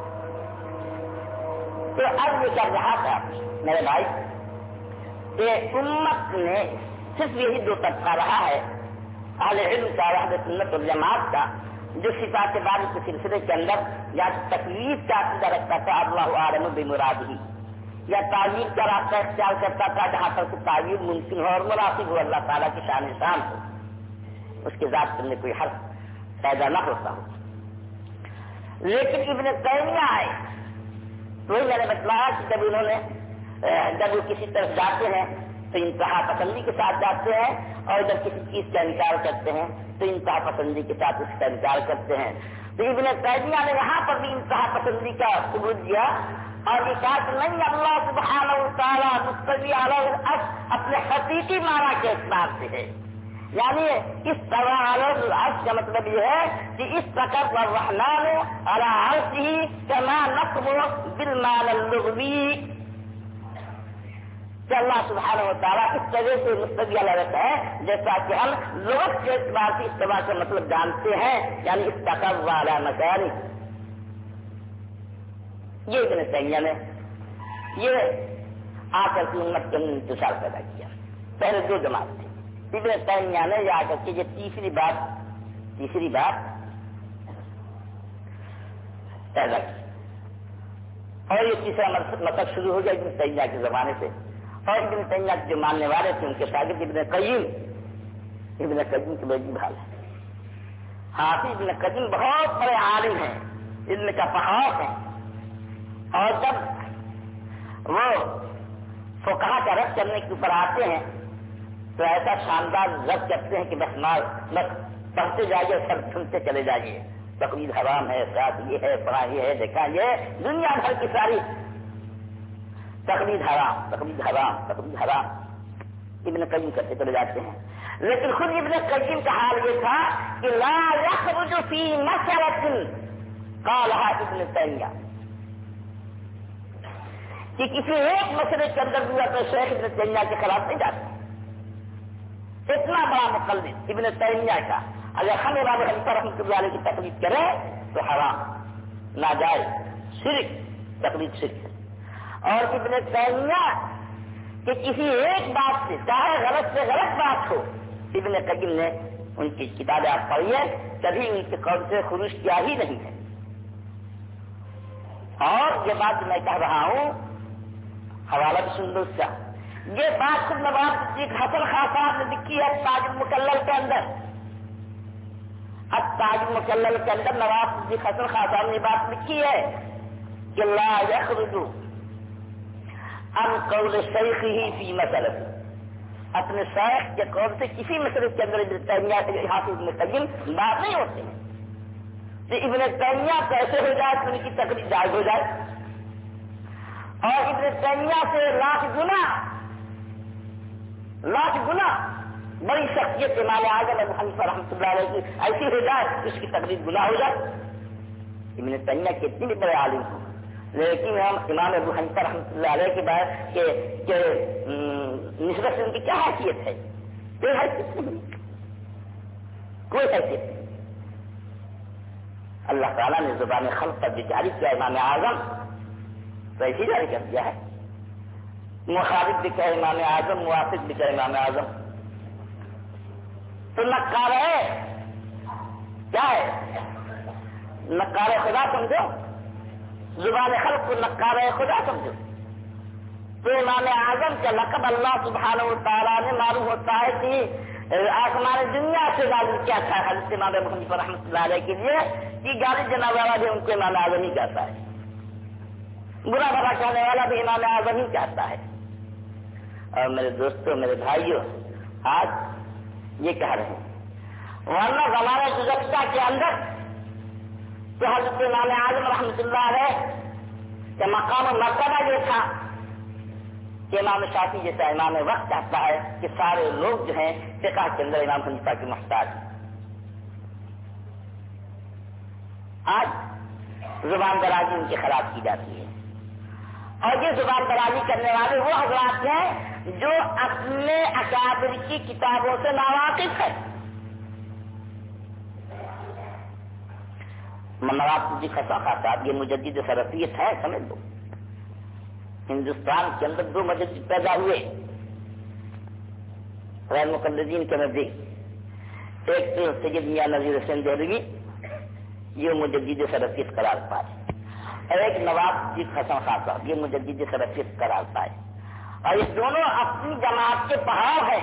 تو اب یہ کر رہا تھا میرے بھائی کہ امت نے صرف یہی 2 طبقہ رہا ہے، اہل علم کا، اہل سنت والجماعت کا، جو صفات باری کے سلسلے کے اندر یا تکلیف کا عقیدہ رکھتا تھا اللہ عالم بمرادہ، یا تعویل کا راستہ اختیار کرتا تھا جہاں پر کہ تعویل ممکن ہو اور مناسب ہو اللہ تعالیٰ کی شان شان ہو، اس کے ذات سے کوئی حرف پیدا نہ ہوتا ہو. لیکن ابن تیمیہ آئے تو میں نے بتلایا کہ جب وہ کسی طرف جاتے ہیں تو انتہا پسندی کے ساتھ جاتے ہیں، اور جب کسی چیز کا انکار کرتے ہیں تو انتہا پسندی کے ساتھ اس کا انکار کرتے ہیں. تو ابن تیمیہ نے یہاں پر بھی انتہا پسندی کا ثبوت دیا اور یہ کہا کہ نہیں، اللہ سبحانہ وتعالیٰ مستوی علی العرش اپنے حقیقی معنی کے اعتبار سے ہے. یعنی استوى علی العرش کا مطلب یہ ہے کہ استقر الرحمن علی عرشه كما نقبل بالمعنى اللغوی، کہ اللہ سبحانہ و تعالیٰ اس طرح سے مستوی علی العرش ہے جیسا کہ ہم لغت کے اعتبار سے استوا کا مطلب جانتے ہیں، یعنی استقر علی مکانہ، یہ ابن تیمیہ نے یہ آ کر کے امت کے اندر انتشار پیدا کیا. پہلے دو جماعت تھی. ابن تیمیہ نے یہ آ کر کے یہ تیسری بات پیدا کی اور یہ تیسرا مطلب شروع ہو گیا ابن تیمیہ کے زمانے سے. اور ابن تیمیہ کے جو ماننے والے تھے ان کے شاگرد ابن قیم کے بڑی بھال ہے. حافظ ابن قیم بہت بڑے عالم ہیں, علم کا پہاڑ ہے. اور جب وہ فقہا کا رد کرنے کے اوپر آتے ہیں تو ایسا شاندار رد کرتے ہیں کہ بس پڑھتے جائیے, سب سنتے چلے جائیے. تقلید حرام ہے, ساتھ یہ ہے, پڑھا یہ ہے, دیکھا یہ, دنیا بھر کی ساری تقلید حرام ابن قیم کرتے چلے جاتے ہیں. لیکن خود ابن قیم کا حال یہ تھا کہ لا يخرج في مسألة قالها ابن تیمیہ, کہ کسی ایک مسئلے کے اندر بھی اپنے شیخ ابن تیمیہ کے خلاف نہیں جاتے. اتنا بڑا مقلد ابن تیمیہ کا اگر ہم ابو حنیفہ رحمۃ اللہ علیہ کی تقلید کرے تو حرام, ناجائز, شرک, تقلید شرک. اور ابن تیمیہ کہ کسی ایک بات سے چاہے غلط سے غلط بات ہو, ابن قیم نے ان کی کتابیں آپ پڑھیے, کبھی ان کے قول سے خروج کیا ہی نہیں ہے. اور یہ بات میں کہہ رہا ہوں, حوالہ بھی سن لو اس کا. یہ بات خود نواب صدیق حسن خان صاحب نے لکھی ہے تاج المکلل کے اندر. اب تاج المکلل کے اندر نواب صدیق حسن خان صاحب نے بات لکھی ہے کہ لا يخرج عن قول شیخه فی مسئلہ, اپنے شیخ کے قول سے کسی مسئلے کے اندر ابن تیمیہ کے حافظ ابن قیم بات نہیں ہوتے ہیں. تو ابن تیمیہ کیسے ہو جائے تو ان کی تقلید جائز ہو جائے, اور ابن تیمیہ سے لاکھ گنا بڑی شخصیت امام اعظم ابو حنیفہ رحمۃ اللہ علیہ کی ایسی ہو جائے اس کی تقلید گناہ ہو جائے. ابن تیمیہ کتنے بھی بڑے عالم ہوں, لیکن ہم امام ابو حنیفہ رحمۃ اللہ علیہ کے بعد کہ نسبت سے ان کی کیا حیثیت ہے؟ کوئی حیثیت نہیں, کوئی حیثیت نہیں. اللہ تعالیٰ نے زبان خلق پر جو جاری کیا امام اعظم تو ایسی جاری کر دیا ہے. مخالف بھی کہے امام اعظم, موافق بھی کہے امام اعظم. تو نقار ہے کیا ہے؟ نقار خدا سمجھو, زبان خلق کو نقار خدا سمجھو. تو امام اعظم کا لقب اللہ سبحانہ و تعالیٰ نے معلوم ہوتا ہے کہ آسمان دنیا سے معلوم کیا تھا حضرت امام ابو حنیفہ رحمۃ اللہ علیہ کے لیے کہ گالی جناب والا بھی ان کو امام اعظم ہی کہتا ہے, برا بھلا کہنے والا بھی امام اعظم ہی کہتا ہے. اور میرے دوستوں, میرے بھائیوں, آج یہ کہہ رہے ہیں ورنہ زمانہ گزشتہ کے اندر تو حضرت امام اعظم رحمۃ اللہ علیہ کا مقام و مرتبہ یہ تھا کہ امام شافعی جیسا امام وقت کہتا ہے کہ سارے لوگ جو ہیں فقہ کے اندر امام حنیفہ کے محتاج. آج زبان درازی ان کی خراب کی جاتی ہے, اور یہ زبان درازی کرنے والے وہ حضرات ہیں جو اپنے اکابر کی کتابوں سے ناواقف ہے. نواب صدیق حسن خان صاحب یہ مجدد سلفیت ہے, سمجھ لو. ہندوستان کے اندر دو مجدد پیدا ہوئے غیر مقلدین کے نزدیک. ایک تو سید میاں نذیر حسین دہلوی, یہ مجدد سلفیت قرار پائے, اور ایک نواب صدیق حسن خان صاحب, یہ مجدد سلفیت قرار پائے. اور یہ دونوں اپنی جماعت کے پہاڑ ہیں.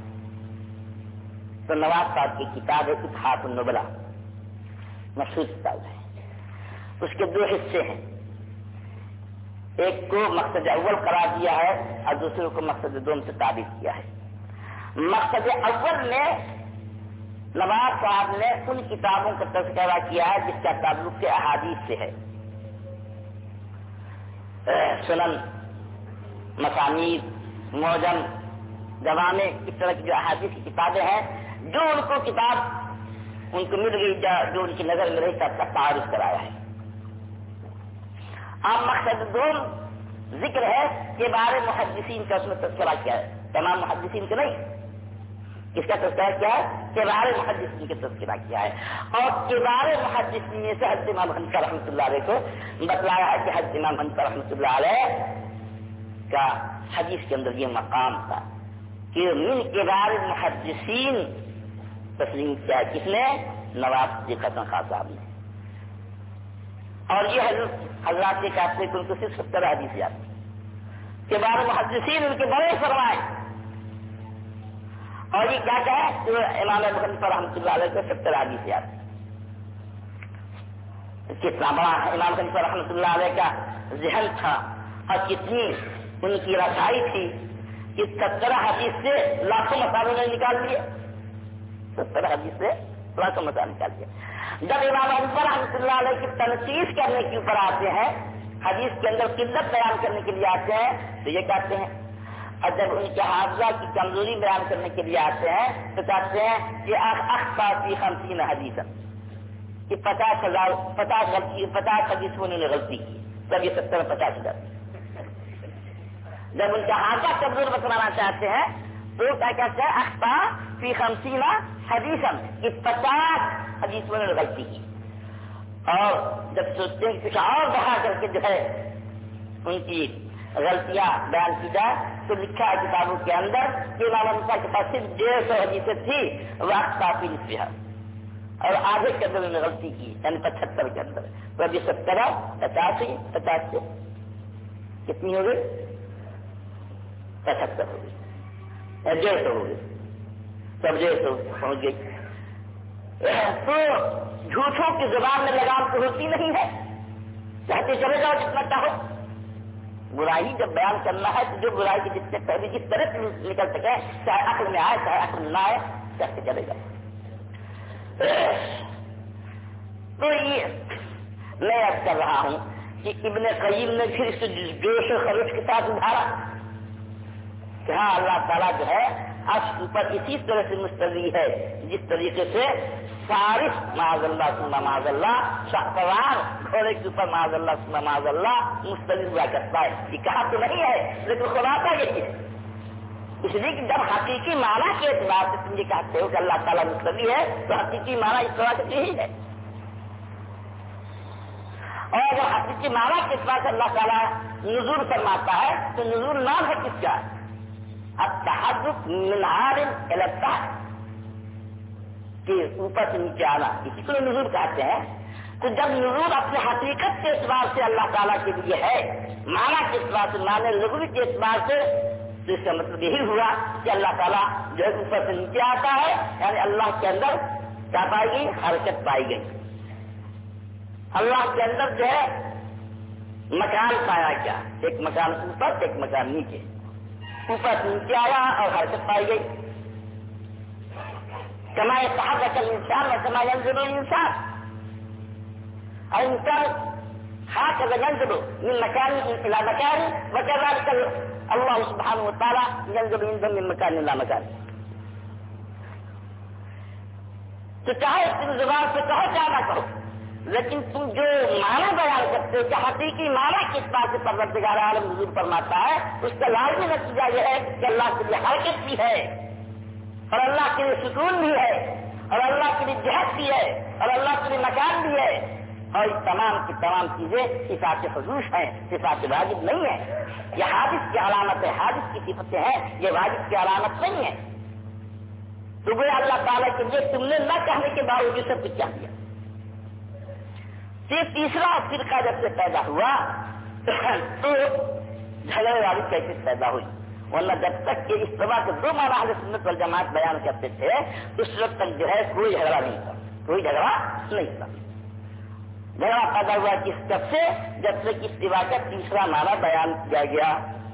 تو نواب صاحب کی کتاب ہے اتحاف النبلا, مشہور کتاب ہے. اس کے دو حصے ہیں, ایک کو مقصد اول قرار دیا ہے اور دوسرے کو مقصد دوم سے تعبیر کیا ہے. مقصد اول میں نواب صاحب نے ان کتابوں کا تذکرہ کیا ہے جس کا تعلق کے احادیث سے ہے. سنن, مسانید, معجم, جوامع, اس طرح کی جو احادیث کی کتابیں ہیں جو ان کو کتاب ان کو مل گئی, جو ان کی نظر میں رہی تب تک تعارف کرایا ہے. اب مقصد دوم ذکر ہے کہ بارے محدثین کا اس میں تذکرہ کیا ہے, تمام محدثین کا نہیں. کس کا تذکرہ کیا ہے؟ کبار محدثین کا تذکرہ کیا ہے، اور کبار محدثین میں سے حضرت امام حنیفہ رحمۃ اللہ علیہ کو بتلایا ہے کہ حضرت امام حنیفہ رحمۃ اللہ علیہ کا حدیث کے اندر یہ مقام تھا کہ من کبار محدثین تسلیم کیا ہے کس نے؟ نواب صدیق حسن خان صاحب نے. اور یہ حضرات کے کہتے کہ ان کو صرف 70 حدیث یاد کے بارے محدثین ان کے بڑے فرمائے. اور یہ کیا کہا کہ امام ابو حنیفہ رحمۃ اللہ علیہ کو 70 حدیث یاد. کتنا بڑا امام حنیفہ رحمۃ اللہ علیہ کا ذہن تھا اور کتنی ان کی رسائی تھی کہ 70 حدیث سے لاکھوں مسائل نے نکال دیے. 70 حدیث سے لاکھوں مسائل نکال دیے. جب امام حنیفہ رحمۃ اللہ علیہ کی تنقید کرنے کے اوپر آتے ہیں، حدیث کے اندر قلت بیان کرنے کے لیے آتے ہیں تو یہ کہتے ہیں، اور جب ان کے حافظہ کی کمزوری بیان کرنے کے لیے آتے ہیں تو کہتے ہیں کہ اخطا فی 50 حدیث کہ 50 حدیث انہوں نے غلطی کی، تب یہ 70 50 ہو جاتی. جب ان کا حافظہ کمزور بتلانا چاہتے ہیں تو کیا کہتے ہیں اخطا فی 50 حدیث کہ 50 حدیث انہوں نے غلطی کی. اور جب سوچتے ہیں کہ کچھ اور بڑھا کر کے جو ہے ان کی غلطیاں بیان کی جائے تو لکھا ہے کتابوں کے اندر کہ امام حنیفہ کے پاس صرف 150 حدیثیں تھی وہ کافی نصفہ، اور آدھے کے اندر انہوں نے غلطی کی یعنی 75 کے اندر. تو ابھی 70 50 سے کتنی ہو گئی؟ 75 ہو گئی، 150 ہو گئی، سب 150 پہنچ گئی. تو جھوٹوں کی زبان میں لگام تو ہوتی نہیں ہے، چاہتے چلے جاؤ جتنا چاہو. برائی جب بیان کرنا ہے تو جو برائی کی جتنے پہلے جس طرح سے نکل سکے، چاہے عقل میں آئے چاہے عقل میں نہ آئے، چاہتے چلے جاؤ. تو یہ میں عرض کر رہا ہوں کہ ابن قیم نے پھر اس جوش و خروش کے ساتھ ابھارا کہ ہاں اللہ تعالیٰ جو ہے عرش اوپر اسی طرح سے مستوی ہے جس طریقے سے صارف معاذ اللہ ثم معاذ اللہ شاہسوار گھوڑے کے اوپر معاذ اللہ ثم معاذ اللہ مستوی ہوا کرتا ہے. یہ کہا تو نہیں ہے لیکن خلاصہ یہی ہے. اس لیے کہ جب حقیقی معنی کے اعتبار سے تم یہ کہتے ہو کہ اللہ تعالیٰ مستوی ہے تو حقیقی معنی اس طرح سے یہی ہے. اور اگر حقیقی معنی کے اعتبار سے اللہ تعالیٰ نزول فرماتا ہے تو نزول نام ہے کس کا؟ التحرک من عار الی تحت، کہ اوپر سے نیچے آنا، اسی کو نزول کہتے ہیں. تو جب نزول اپنے حقیقت کے اعتبار سے اللہ تعالیٰ کے لیے ہے، معنی کے اعتبار سے، معنی لغوی کے اعتبار سے، تو اس کا مطلب یہی ہوا کہ اللہ تعالیٰ جو ہے اوپر سے نیچے آتا ہے، یعنی اللہ کے اندر کیا پائی گئی؟ حرکت پائی گئی. اللہ کے اندر جو ہے مکان پایا گیا، ایک مکان اوپر ایک مکان نیچے، اوپر نیچے آیا اور حرکت پائی گئی. کما يتحرك الانسان وكما ينزل الانسان، الانسان هكذا ينزل من مكان الى مكان وكذلك الله سبحانه وتعالى ينزل من مكان الى مكان. تو چاہے تم زبان سے کہو چاہے نہ کہو، لیکن تم جو معنی بیان کرتے ہو کہ حقیقی معنی کس بات سے پروردگار عالم نزول فرماتا ہے، اس کا لازمی نتیجہ یہ ہے کہ اللہ کے لیے حرکت بھی ہے اور اللہ کے لیے سکون بھی ہے اور اللہ کے لیے جہت بھی ہے اور اللہ کے لیے مکان بھی ہے. اور اس تمام کی تمام چیزیں صفات خصوص ہیں، صفات واجب نہیں ہے. یہ حادث کی علامت ہے، حادث کی صفتیں ہیں، یہ واجب کی علامت نہیں ہے. تو وہ اللہ تعالیٰ کے لیے تم نے نہ کہنے کے باوجود سب کچھ کہہ دیا. صرف تیسرا فرقہ جب سے پیدا ہوا تو جھگڑے والی کیفیت پیدا ہوئی. ورنہ جب تک کہ اس طرح کے دو معنی اہل سنت والجماعت بیان کرتے تھے اس وقت تک جو ہے کوئی جھگڑا نہیں تھا، کوئی جھگڑا نہیں تھا. جھگڑا پیدا ہوا کس جب سے استوا کا تیسرا معنی بیان کیا گیا.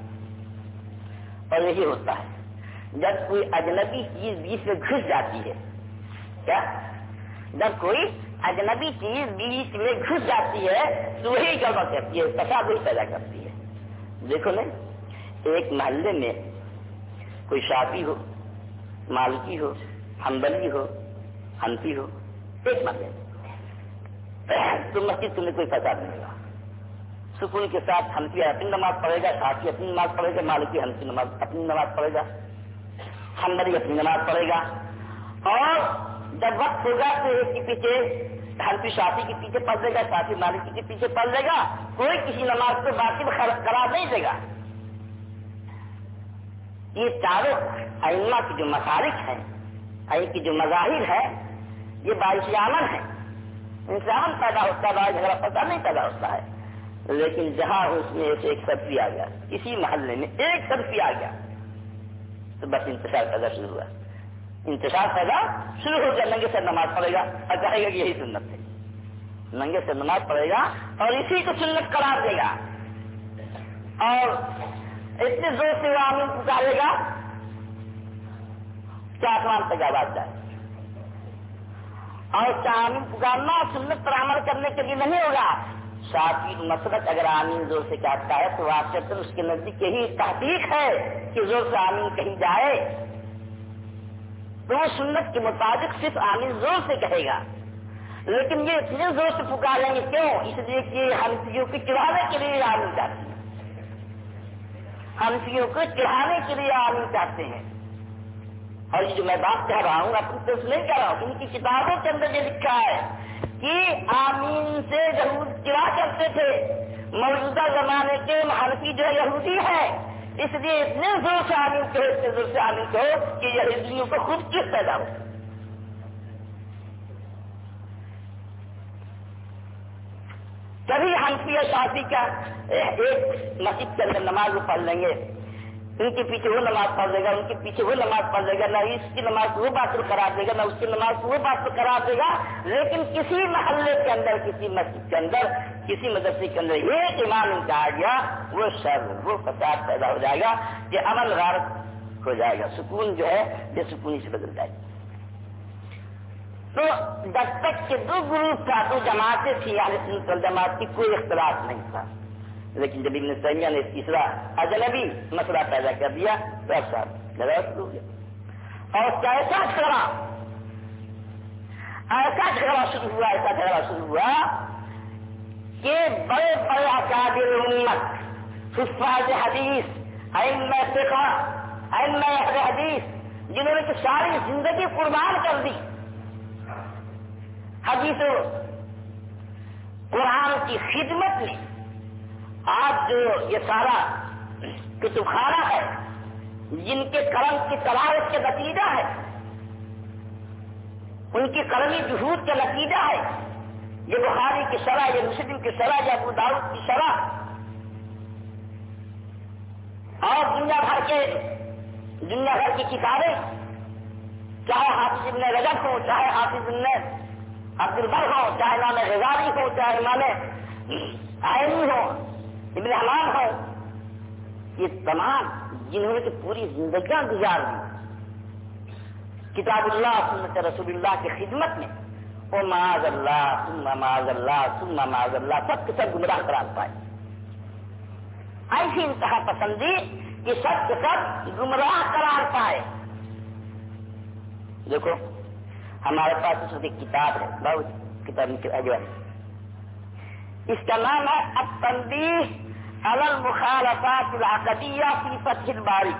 اور یہی ہوتا ہے جب کوئی اجنبی چیز بیچ میں گھس جاتی ہے، کیا جب کوئی اجنبی چیز بیچ میں گھس جاتی ہے تو وہی گڑبڑ کرتی ہے، فساد وہی پیدا کرتی ہے. دیکھو نا، ایک محلے میں کوئی شافعی ہو، مالکی ہو، حنبلی ہو، حنفی ہو، ایک محلے میں تو مسجد تمہیں کوئی فساد نہیں ہوگا. سکون کے ساتھ حنفی اپنی نماز پڑھے گا، شافعی اپنی نماز پڑھے گا، مالکی حنفی نماز اپنی نماز پڑھے گا، حنبلی اپنی نماز پڑھے گا. اور جب وقت ہوگا تو ایک کے پیچھے حنفی شافعی کے پیچھے پڑ جائے گا، شافعی مالکی کے پیچھے پڑ جائے گا، کوئی کسی نماز کو باقی قرار نہیں دے گا۔ یہ چاروں ائمہ کی جو مسالک ہیں، کی جو مذاہب ہے، یہ باعث امن ہے، انسان پیدا ہوتا ہے، لڑائی جھگڑا پتہ نہیں پیدا ہوتا ہے۔ لیکن جہاں اس میں ایک صدفی آ گیا، کسی محلے میں ایک صدفی آ گیا تو بس انتشار پیدا شروع ہوا، انتشار پیدا شروع ہو گیا، ننگے سے نماز پڑھے گا اور کہے گا کہ یہی سنت ہے، ننگے سے نماز پڑھے گا اور اسی کو سنت قرار دے گا، اور اتنے زور سے وہ آمین پکارے گا کیا آسمان تک آواز جائے، اور کیا آمین پکارنا سنت پر عمل کرنے کے لیے نہیں ہوگا۔ شافعی مسلک اگر آمین زور سے کہتا ہے تو واقعتاً اس کے نزدیک یہی تحقیق ہے کہ زور سے آمین کہی جائے، تو وہ سنت کے مطابق صرف آمین زور سے کہے گا، لیکن یہ اتنے زور سے پکاریں گے کیوں؟ اس لیے کہ حنفیوں کو چڑھانے کے لیے آمین چاہتے ہیں، حنفیوں کو چڑھانے کے لیے آمین چاہتے ہیں۔ اور یہ جو میں بات کہہ رہا ہوں اپنی طرف سے نہیں کہہ رہا ہوں، ان کی کتابوں کے اندر یہ لکھا ہے کہ آمین سے یہود چڑھا کرتے تھے، موجودہ زمانے کے حنفی جو یہودی ہے، اس لیے اتنے زور سے آمین کہو، اتنے زور سے آمین کہو کہ یہودیوں کو خود چڑھ پیدا ہو۔ کبھی حنفی اور شافعی کا ایک مسجد کے اندر نماز وہ پڑھ لیں گے، ان کے پیچھے وہ نماز پڑھ دے گا، ان کے پیچھے وہ نماز پڑھ دے گا، نہ اس کی نماز کو وہ باطل قرار دے گا، نہ اس کی نماز کو وہ باطل قرار دے گا، لیکن کسی محلے کے اندر، کسی مسجد کے اندر، کسی مدرسے کے اندر ایک امام ان کا آ گیا، وہ شر، وہ فساد پیدا ہو جائے گا کہ امن غارت ہو جائے گا، سکون جو ہے بے سکونی سے بدل جائے گا۔ تو جب تک کہ دو گروپ کا، دو جماعتیں تھیں، اہل سنت والجماعت کی کوئی اختلاف نہیں تھا، لیکن جب ابن تیمیہ نے تیسرا اجنبی مسئلہ پیدا کر دیا تو اب صاحب لگا شروع ہو گیا، اور ایسا جھگڑا شروع ہوا کہ بڑے بڑے اکابر امت، حفاظ حدیث، ائمہ فقہ، ائمہ اہل حدیث، جنہوں نے کہ ساری زندگی قربان کر دی حدیث و قرآن کی خدمت میں، آج جو یہ سارا کتب خانہ ہے، جن کے قلم کی تلاوت کا نتیجہ ہے، ان کی قلمی جہود کا نتیجہ ہے یہ بخاری کی شرح، یہ مسلم کی شرح، یہ ابو داؤد کی شرح، اور دنیا بھر کی کتابیں، چاہے حافظ ابن رجب ہو، چاہے حافظ ابن عبد البر ہو، چاہے امام غزالی ہو، چاہے امام عینی ہو، ابن حمام ہو، یہ تمام جنہوں نے پوری زندگیاں گزار دی کتاب اللہ سنت رسول اللہ کی خدمت میں، وہ معاذ اللہ ثم معاذ اللہ ثم معاذ اللہ سب کے سب گمراہ قرار پائے، ایسی انتہا پسندی کہ سب کے سب گمراہ قرار پائے۔ دیکھو ہمارے پاس اس وقت ایک کتاب ہے، بہت کتاب کی اجوان، اس کا نام ہے التنبیہ علی المخالفات العقدیہ فی فتح الباری،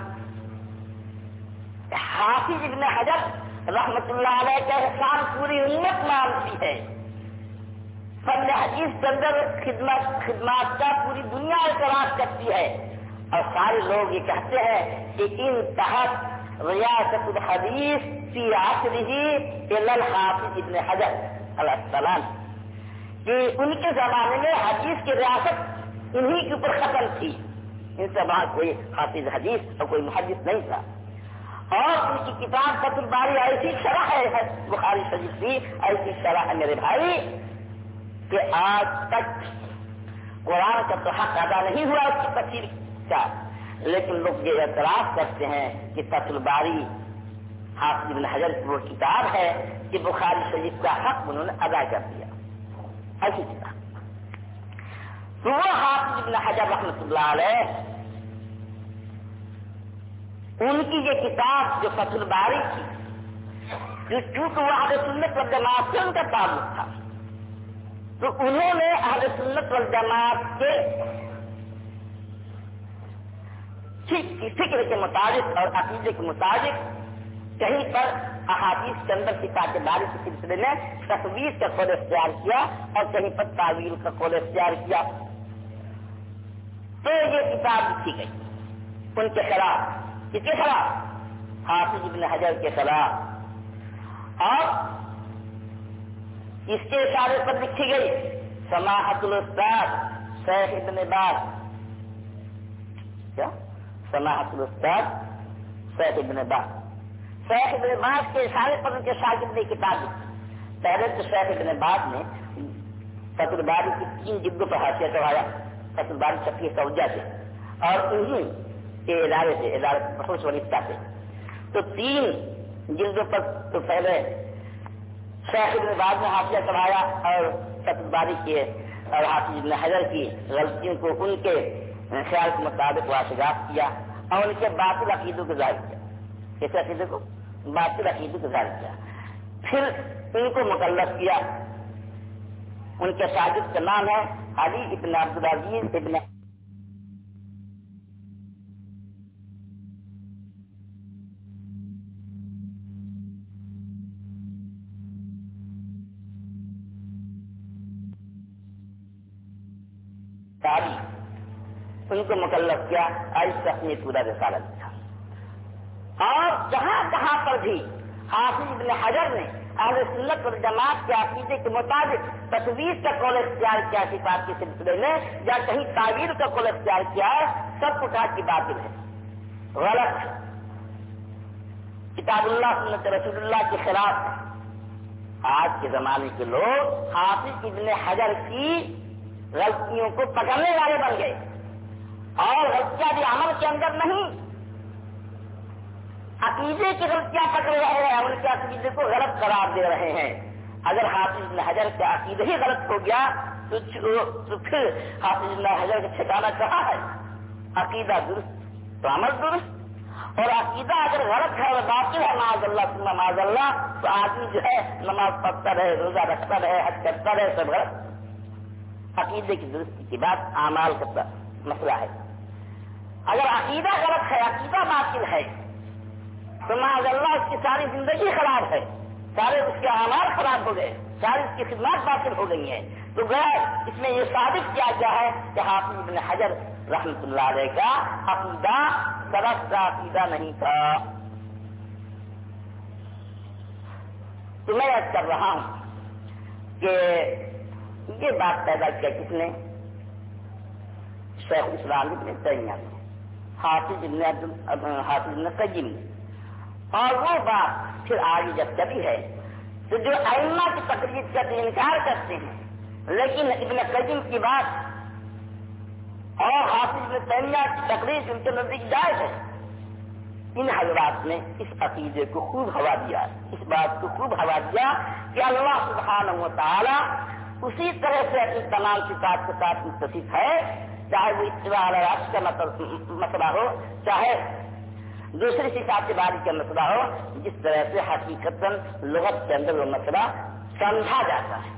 حافظ ابن حجر رحمت اللہ علیہ کا احسان پوری امت مانتی ہے، فن حدیث کے اندر خدمات کا پوری دنیا اعتراف کرتی ہے، اور سارے لوگ یہ کہتے ہیں کہ ان تحت ریاست الحدیث فی عصرہ الی الحافظ ابن حجر علیہ السلام، کہ ان کے زمانے میں حدیث کی ریاست انہی کے اوپر ختم تھی، ان سے بعد کوئی حافظ حدیث اور کوئی محدث نہیں تھا، اور ان کی کتاب فتح الباری ایسی شرح ہے بخاری شریف کی، ایسی شرح ہے میرے بھائی کہ آج تک قرآن کا تو حق ادا نہیں ہوا اس کی تفسیر کا، لیکن لوگ یہ اعتراف کرتے ہیں کہ فتح الباری حافظ ابن حجر کی وہ کتاب ہے کہ بخاری شریف کا حق انہوں نے ادا کر دیا، ایسی کتاب۔ تو وہ حافظ ابن حجر رحمۃ اللہ علیہ، ان کی یہ کتاب جو فتح الباری تھی، چونکہ وہ اہل سنت والجماعت سے ان کا تعلق تھا، تو انہوں نے اہل سنت والجماعت کے فکر کے مطابق اور عقیدے کے مطابق کہیں پر احادیث کے اندر صفات باری کے سلسلے میں تفویض کا قول اختیار کیا اور کہیں پر تعویل کا قول اختیار کیا، تو یہ کتاب لکھی گئی ان کے خلاف، کس کے خلاف؟ حافظ ابن حجر کے خلاف، اور اس کے اشارے پر لکھی گئی سماحت الاستاذ شیخ ابن باز، کیا سماحت الاستاذ شیخ ابن باز، شیخ ابن باز کے اشارے پر ان کے شاگرد نے کتاب لکھی۔ پہلے تو شیخ ابن باز نے فتح الباری کی 3 جلدوں پر حاشیہ چڑھایا، فتح الباری شفیع سوجہ سے اور انہیں کے ادارے سے، ادارے بخش ولیفتا سے، تو 3 جلدوں پر تو پہلے شیخ ابن باز نے حاشیہ چڑھایا اور فتح الباری کے اور حافظ ابن حجر کی غلطیوں کو ان کے خیال کے مطابق واشگاف کیا اور ان کے باطل عقیدوں کو ظاہر کیا۔ کیسے عقیدے کو؟ باطل عقیدوں کو ظاہر کیا، پھر ان کو مکلف کیا۔ ان کے شاگرد کا نام ہے علی ابن عبدالعزیز ابن تاری، ان کو مکلف کیا اور اپنی پورا رسالہ لکھا۔ اور جہاں جہاں پر بھی حافظ ابن حجر نے اہل سنت والجماعت کے عقیدے کے مطابق تفویض کا قول اختیار کیا صفات کے سلسلے میں، یا کہیں تعویل کا قول اختیار کیا ہے، سب کچھ کی باطل ہے، غلط، کتاب اللہ سنت رسول اللہ کے خلاف ہے۔ آج کے زمانے کے لوگ حافظ ابن حجر کی غلطیوں کو پکڑنے والے بن گئے، اور غلطیاں بھی عمل کے اندر نہیں، عقیدے کی غلطیاں پکڑ رہے ہیں، ان کے عقیدے کو غلط قرار دے رہے ہیں۔ اگر حافظ ابن حجر کا عقیدہ ہی غلط ہو گیا تو پھر حافظ ابن حجر کا ٹھکانہ کہاں ہے؟ عقیدہ درست تو عمل درست، اور عقیدہ اگر غلط ہے اور باطل ہے معاذ اللہ ثم معاذ اللہ، تو آدمی جو ہے نماز پڑھتا رہے، روزہ رکھتا رہے، حج کرتا رہے، سب غلط۔ عقیدے کی درستی کی بات اعمال کا مسئلہ ہے۔ اگر عقیدہ غلط ہے، عقیدہ باطل ہے، تو معاذ اللہ اس کی ساری زندگی خراب ہے، سارے اس کے اعمال خراب ہو گئے، ساری اس کی خدمات باطل ہو گئی ہیں۔ تو گویا اس میں یہ ثابت کیا گیا ہے کہ حافظ ابن حجر رحمۃ اللہ علیہ کا عقیدہ سلف کا عقیدہ نہیں تھا۔ تو میں عرض کر رہا ہوں کہ یہ بات پیدا کیا کس نے؟ شیخ الاسلام ابن تیمیہ نے، حافظ ابن قیم نے، اور وہ بات پھر آگے جب کبھی ہے تو جو ائمہ کی تقلید کا انکار کرتے ہیں، لیکن ابن قیم کی بات اور حافظ ابن تیمیہ کی تقلید ان کے نزدیک جائز ہے، ان حضرات نے اس عقیدے کو خوب ہوا دیا، اس بات کو خوب ہوا دیا کہ اللہ سبحانہ و تعالی اسی طرح سے اپنی تمام صفات کے ساتھ متصف ہے، چاہے وہ استواء علی العرش کا مسئلہ ہو، چاہے دوسری صفات باری کا مسئلہ ہو، جس طرح سے حقیقتاً لغت کے اندر وہ مسئلہ سمجھا جاتا ہے،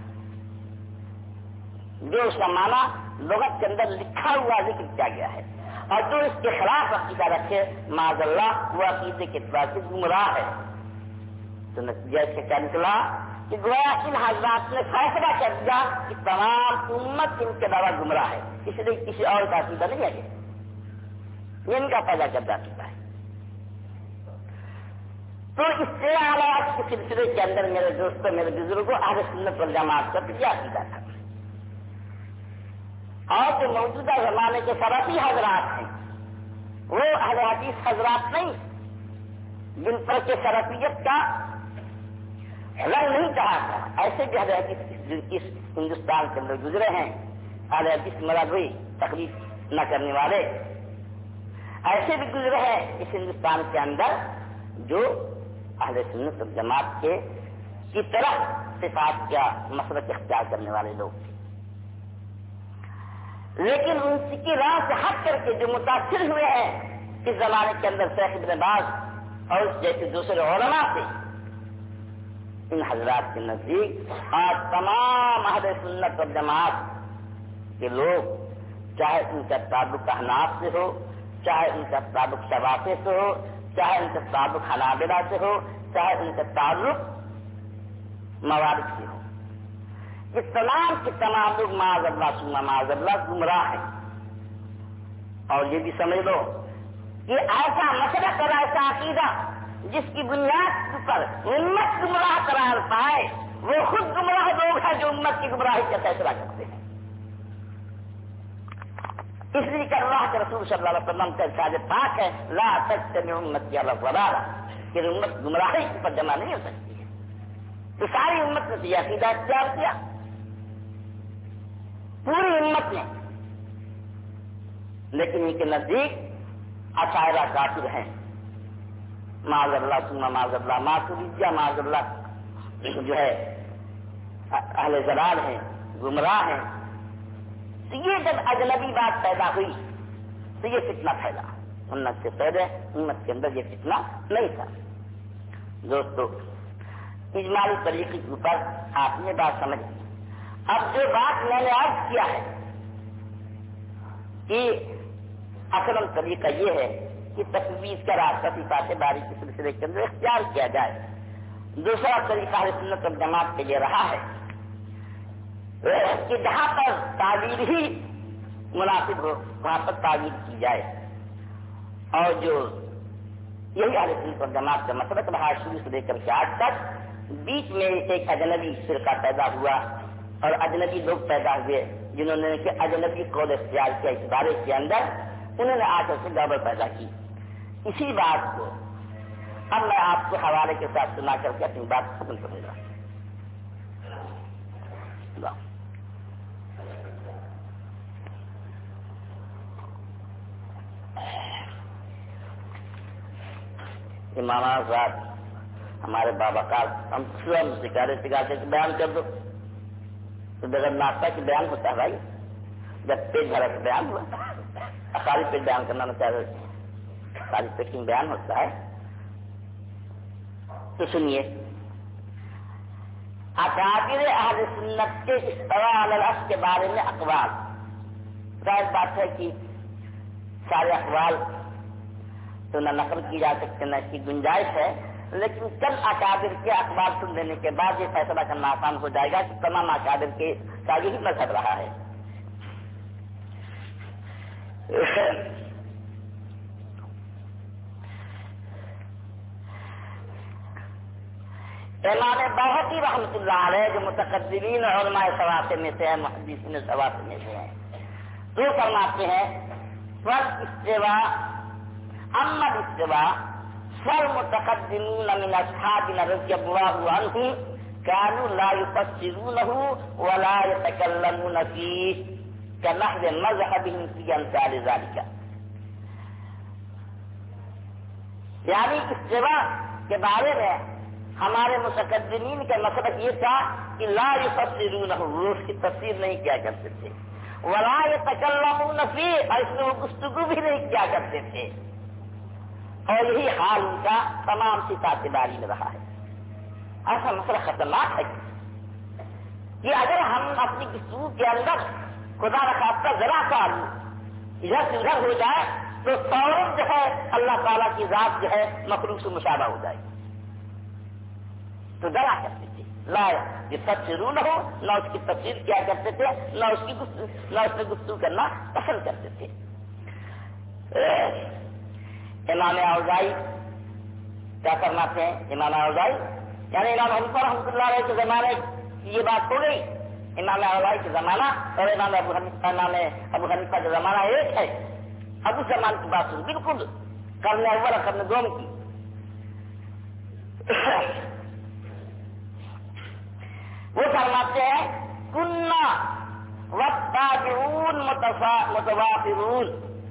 جو اس کا معنی لغت کے اندر لکھا ہوا ذکر کیا گیا ہے، اور جو اس کے خلاف عقیدہ رکھے معاذ اللہ وہ عقیدے کے اعتبار سے گمراہ ہے۔ تو نتیجہ اس سے کیا نکلا کہ گویا ان حضرات نے فیصلہ کر دیا کہ تمام امت ان کے علاوہ گمراہ ہے، اس لیے کسی اور کا عقیدہ نہیں ہے، یہ ان کا پیدا کردہ عقیدہ ہے۔ تو اس سے آواز کے سلسلے کے اندر میرے دوستوں، میرے بزرگوں، اہل سنت والجماعت کا کیا عقیدہ تھا، اور جو موجودہ زمانے کے سلفی حضرات ہیں وہ اہل حدیث حضرات نہیں، جن پر کے سلفیت کا رنگ نہیں چڑھا تھا، ایسے بھی اہل حدیث اس ہندوستان کے اندر گزرے ہیں، اہل حدیث مراد ہوئی تقلید نہ کرنے والے، ایسے بھی گزرے ہیں اس ہندوستان کے اندر جو اہل سنت والجماعت کے کی طرح صفات کا مسلک اختیار کرنے والے لوگ تھے، لیکن ان کی راہ سے ہٹ کر کے جو متاثر ہوئے ہیں اس زمانے کے اندر شیخ ابن باز اور جیسے دوسرے علماء سے، ان حضرات کے نزدیک آج تمام اہل سنت والجماعت کے لوگ، چاہے ان کا تعلق احناف سے ہو، چاہے ان کا تعلق شافعی سے ہو، چاہے ان کا تعلق حنابلہ سے ہو، چاہے ان کا تعلق موارد سے ہو. یہ تمام کے تمام لوگ معاذ اللہ ثم معاذ اللہ گمراہ ہیں. اور یہ بھی سمجھ لو کہ ایسا مسلک اور ایسا عقیدہ جس کی بنیاد پر امت گمراہ قرار پائے وہ خود گمراہ لوگ ہیں جو امت کی گمراہی کا فیصلہ کرتے ہیں. اس لیے کہ اللہ کے رسول صلی اللہ علیہ وسلم کا ارشاد پاک ہے لا تجتمع امتی علی الضلالہ کہ امت گمراہی پر جمع نہیں ہو سکتی ہے. تو ساری امت نے یہ عقیدہ اختیار کیا, پوری امت نے, لیکن ان کے نزدیک اشاعرہ کافر ہیں معاذ اللہ ثم معاذ اللہ, ماتریدیہ معاذ اللہ جو ہے اہل ضلال ہیں, گمراہ ہیں. تو یہ جب اجنبی بات پیدا ہوئی تو یہ فتنہ پھیلا. سنت سے پہلے امت کے اندر یہ فتنہ نہیں تھا. دوستو اجمالی طریقے کے اوپر آپ نے بات سمجھ لی. اب جو بات میں نے عرض کیا ہے کہ اصل طریقہ یہ ہے کہ تفویض کا راستہ صفات باری کے سلسلے کے اندر اختیار کیا جائے. دوسرا طریقہ اہل سنت والجماعت کے یہ رہا ہے کہ جہاں پر تعبیر ہی مناسب ہو وہاں پر تعبیر کی جائے. اور جو یہی اہل سنت والجماعت کا مسلک رہا شروع سے لے کر کے آج تک. بیچ میں ایک اجنبی فرقہ پیدا ہوا اور اجنبی لوگ پیدا ہوئے جنہوں نے کہ اجنبی قول اختیار کیا اس بارے کے اندر, انہوں نے آج سے گڑبڑ پیدا کی. اسی بات کو اب میں آپ کو حوالے کے ساتھ سنا کر کے اپنی بات ختم کروں گا. امام صاحب ہمارے بابا کا ہم سکھاتے بیان کر دو تو بغیر ناشتہ کی بیان ہوتا ہے بھائی. جب پیٹ بھرا کا بیان ہوا خالی پیٹ بیان کرنا نہ چاہے خالی پیٹ کی بیان ہوتا ہے. تو سنیے اکابر اہل سنت کے استواء علی العرش کے بارے میں اقوال. ظاہر بات ہے کہ سارے اقوال تو نہ نقل کی جا سکتے نہ اس کی گنجائش ہے, لیکن چند اکابر کے اقوال سن لینے کے بعد یہ فیصلہ کرنا آسان ہو جائے گا کہ تمام اکابر کے کا یہی مذہب رہا ہے. امام بہقی رحمۃ اللہ علیہ جو متقدمین علماء ثوابت میں سے ہیں, محدثین ثوابت میں سے ہیں, تو فرماتے ہیں فالاستواء اما الاستواء فالمتقدمون من اصحابنا رضي الله عنهم كانوا لا يفسرونه ولا يتكلمون فيه كنحو مذهبهم في امثال ذلك. یعنی استواء کے بارے میں ہمارے متقدمین کا مسلک یہ تھا کہ لا يفسرونه, اس کی تفسیر نہیں کیا کرتے تھے, ولا يتكلمون فيه, اور اس میں وہ گفتگو بھی نہیں کیا کرتے تھے. اور یہی حال ان کا تمام صفات باری میں رہا ہے. ایسا مسئلہ خطرناک ہے کہ اگر ہم اپنی گفتگو کے اندر خدا نخواستہ ذرا سا ادھر سے ادھر ہو جائے تو فوراً جو ہے اللہ تعالیٰ کی ذات جو ہے مخلوق سے مشابہ ہو جائے. تو ذرا کرتے تھے لا یہ تفسیر نہ ہو, نہ اس کی تفسیر کیا کرتے تھے, نہ اس میں گفتگو کرنا پسند کرتے تھے. امام اوزاعی کیا فرماتے ہیں؟ امام اوزاعی یعنی امام حنیفہ رحمۃ اللہ علیہ کے زمانے یہ بات ہو گئی. امام اوزاعی کا زمانہ اور امام ابو حنیفہ کا زمانہ ایک ہے. ابو زمان کی بات سن بالکل کرنے اول کرنے دوم کی. وہ فرماتے ہیں کننا والتابعون متوافرون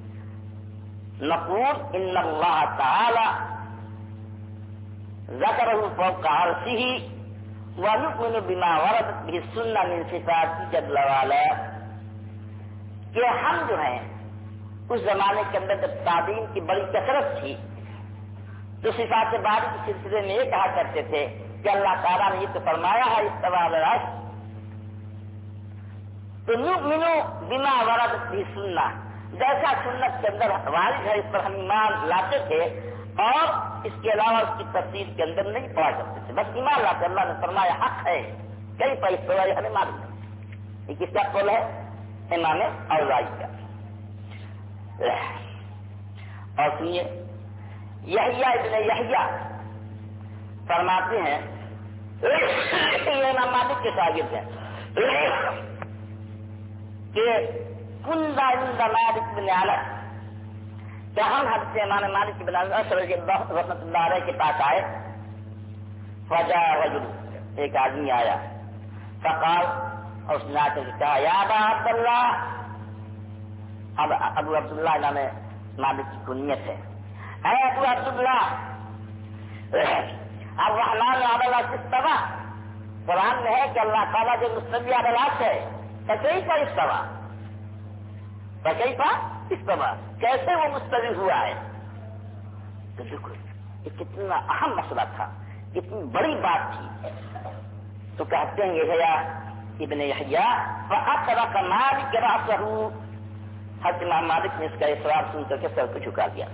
نقول ان اللہ تعالی ذکرہ فوق عرشہ ونؤمن بما وردت به السنہ من صفات جل وعلا. کہ ہم جو ہیں اس زمانے کے اندر جب تابعین کی بڑی کثرت تھی تو صفات باری کے سلسلے میں یہ کہا کرتے تھے کہ اللہ تعالیٰ نے یہ تو فرمایا ہے استوى علی العرش, تو نؤمن بما وردت به السنہ, جیسا سنت کے اندر وارد ہے اس پر ہم ایمان لاتے تھے, اور اس کے علاوہ اس کی تفسیر کے اندر نہیں پڑھا کرتے تھے، بس ایمان لاتے اللہ نے فرمایا حق ہے، کئی پیسے والی ہمیں معلوم ہے۔ یہ کس کا قول ہے؟ امام اوزاعی کا۔ اور سنیے، یحییٰ ابن یحییٰ فرماتے ہیں، یہ امام مالک کے شاگرد ہیں، کہ کننا عند مالک بن انس، کہ ہم حضرت امام مالک بن انس رضی اللہ رحمۃ اللہ علیہ کے پاس آئے، فجاء رجل، ایک آدمی آیا، فقال، اور اس نے آ کر کہا، یا ابا عبداللہ، اب ابو عبداللہ نام مالک کی کنیت ہے، اے ابو عبداللہ، الرحمن علی العرش استوى، قرآن میں ہے کہ اللہ تعالیٰ جو مستوی علی العرش ہے، فکیف استوى، فکیف استوى، کیسے وہ مستوی ہوا ہے؟ تو دیکھو یہ کتنا اہم مسئلہ تھا، کتنی بڑی بات تھی۔ تو کہتے ہیں یحییٰ ابن یحییٰ، فأطرق مالک رأسہ، حضرت امام مالک نے اس کا اصرار سن کر کے سر کو جھکا دیا،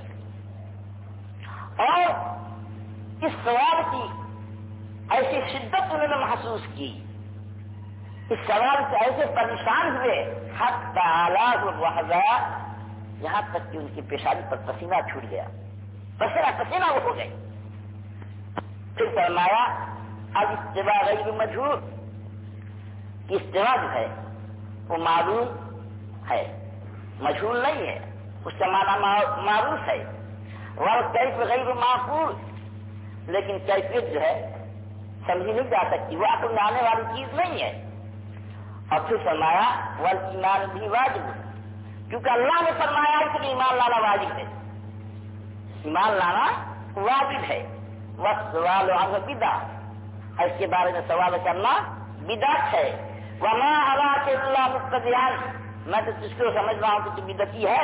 اور اس سوال کی ایسی شدت انہوں نے محسوس کی، اس سوال سے ایسے پریشان ہوئے، حتی علاہ الوحدہ، یہاں تک کہ ان کی پیشانی پر پسینہ چھوٹ گیا، پسینہ وہ ہو گئے۔ پھر فرمایا، اب استوا غیر مجہول، استوا جو ہے وہ معلوم ہے، مجہول نہیں ہے، اس کا معنی معروف ہے، والکیف غیر معقول، لیکن کیفیت جو ہے سمجھی نہیں جا سکتی، وہ عقل میں آنے والی چیز نہیں ہے۔ اور پھر فرمایا والایمان بھی واجب، کیونکہ اللہ نے فرمایا ہے کہ ایمان لانا واجب ہے، ایمان لانا واجب ہے۔ والسؤال عنہ بدعہ، اس کے بارے میں سوال کرنا بدعت ہے۔ وما اراک الا مبتدعا، میں تو تجھ کو سمجھ رہا ہوں کہ تو بدعتی ہے۔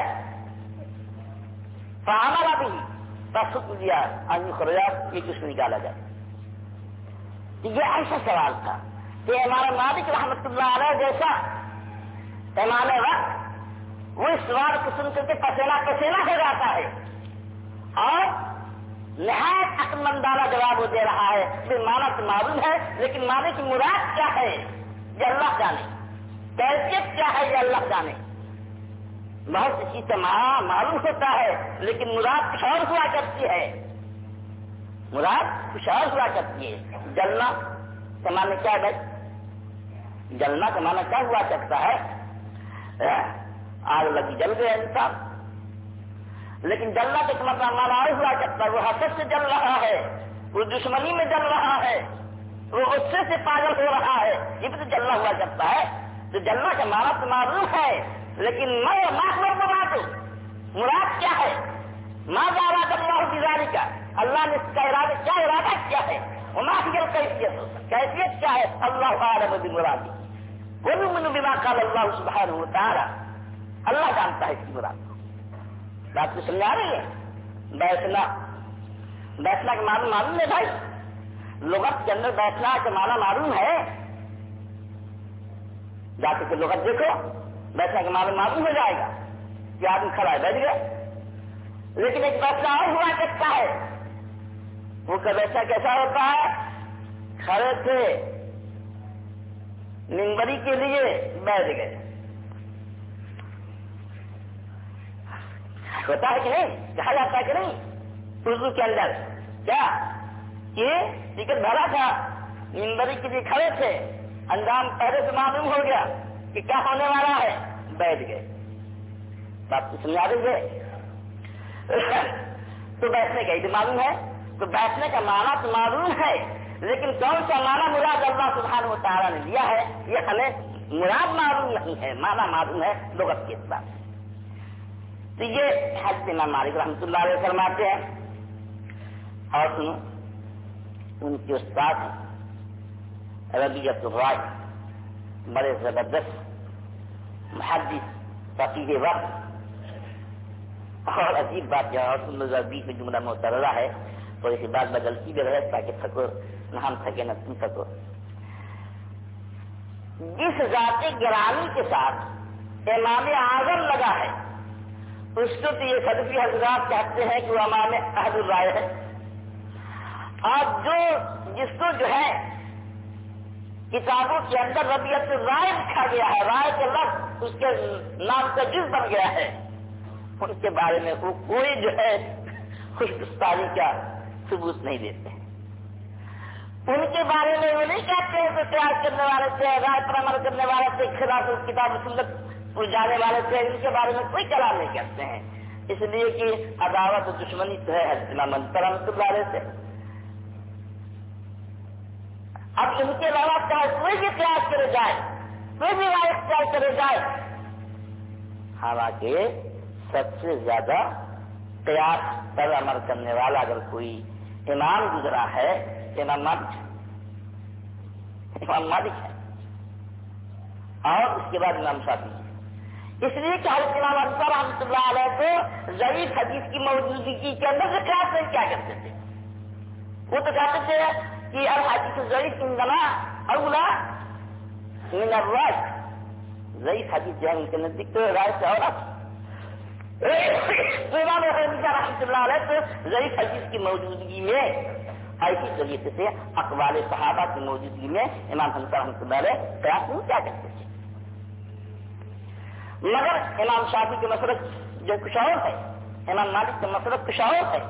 فعمل به، بس حکم دیا ان یخرج، یہ کچھ نکالا جائے۔ یہ ایسا سوال تھا کہ ہمارا مالک رحمت اللہ علیہ جیسا امام وقت، وہ اس سوال کو سن کر کے پسینہ ہو جاتا ہے، اور نہایت عقل مندانہ جواب وہ دے رہا ہے۔ پھر مانا تو معلوم ہے، لیکن معنی کی مراد کیا ہے یہ اللہ جانے، کیفیت کیا ہے یہ اللہ جانے۔ بہت سی چیزیں معلوم ہوتا ہے، لیکن مراد کچھ اور ہوا کرتی ہے، مراد کچھ اور ہوا کرتی ہے۔ جلنا کا معنی کیا ہے؟ جلنا کا معنی کیا ہوا کرتا ہے؟ آگ لگی جل گیا انسان، لیکن جلنا کا مطلب مانا اور ہوا کرتا ہے، وہ حسد سے جل رہا ہے، وہ دشمنی میں جل رہا ہے، وہ غصے سے پاگل ہو رہا ہے، یہ بھی تو جلنا ہوا کرتا ہے۔ تو جلنا کا معنی تو معروف ہے، لیکن مراد کیا ہے؟ ماذا اراد اللہ بذالک، اللہ نے اس کا ارادہ کیا ہے؟ وما هي الکیفیت، کیفیت کیا ہے؟ اللہ اعلم بمرادہ، وَنُؤْمِنُ بما قال اللہ سبحانہ وتعالی، اللہ جانتا ہے اس کی مراد کو۔ بات کو سمجھا رہی ہے؟ بیٹھنا کا معلوم ہے بھائی، لغت کے اندر بیٹھنا کا معنی معلوم ہے، جا کے لغت دیکھو، بیٹھنے کا معلوم ہو جائے گا کہ آدمی کھڑا ہے بیٹھ گیا۔ لیکن ایک بیٹھنا اور ہوا کرتا ہے، وہ بیٹھنا کیسا ہوتا ہے؟ کھڑے تھے، منبری کے لیے بیٹھ گئے، ہوتا ہے کہ نہیں؟ کہا جاتا ہے کہ نہیں اردو کے اندر کیا کہ ٹکٹ بھرا تھا، منبری کے لیے کھڑے تھے، انجام پہلے سے معلوم ہو گیا کہ کیا ہونے والا ہے، بیٹھ گئے۔ بات کو سمجھا دیں گے؟ تو بیٹھنے کا یہ معلوم ہے، تو بیٹھنے کا معنی تو معلوم ہے، لیکن کون سا معنی مراد اللہ سبحانہ و تعالیٰ نے دیا ہے یہ ہمیں مراد معلوم نہیں ہے، معنی معلوم ہے لغت کے اعتبار سے۔ تو یہ حضرت امام مالک رحمۃ اللہ علیہ فرماتے ہیں۔ اور سنو، ان کے استاد ربیعۃ الرائے بڑے زبردست محدث فقیہ وقت، اور عجیب بات یہ اور تم لوگ بیچ میں جملہ معترضہ ہے، تھوڑی سی بات بدلتی بھی رہے تاکہ تھکو نہ ہم تھکے نہ تم تھکو۔ جس ذات گرامی کے ساتھ امام اعظم لگا ہے، اس کو تو یہ سلفی حضرات کہتے ہیں کہ وہ امام اہل الرائے ہے، اور جس کو جو ہے کتابوں کے اندر ربیعت رائے لکھا گیا ہے، رائے کے لفظ اس کے نام کا جز بن گیا ہے، ان کے بارے میں وہ کوئی جو ہے خوشگواری کا ثبوت نہیں دیتے ہیں۔ ان کے بارے میں وہ نہیں کہتے ہیں کہ قیاس کرنے والے سے، رائے پر عمل کرنے والے سے، خلاف کتاب سنت پر جانے والے سے، ان کے بارے میں کوئی کلام نہیں کرتے ہیں، اس لیے کہ عداوت و دشمنی تو ہے حضرت امام منصور رحمۃ اللہ علیہ سے۔ اب ان کے علاوہ چاہے کوئی بھی قیاس کرے جائے، کوئی بھی رائے اختیار کرے جائے، حالانکہ سب سے زیادہ قیاس پر عمل کرنے والا اگر کوئی امام گزرا ہے امام مالک ہے، اور اس کے بعد امام شافعی ہے، اس لیے کہ حضرت امام منصور رحمۃ اللہ علیہ کو ضعیف حدیث کی موجودگی کے اندر سے قیاس نہیں کیا کرتے تھے۔ وہ تو کہتے تھے کہ الحدیث ضعیف عندنا اولا من الرائے، ضعیف حدیث جو ہے ان کے نزدیک تو رائے سے اولا۔ تو امام رحمۃ اللہ علیہ کو ضعیف حدیث کی موجودگی میں ایسی طریقے سے اقوال صحابہ کی موجودگی میں امام حنیفہ رحمۃ اللہ علیہ قیاس نہیں کیا کرتے تھے، مگر امام شافعی کے مسلک جو کچھ اور ہے، امام مالک کے مسلک کچھ اور ہے،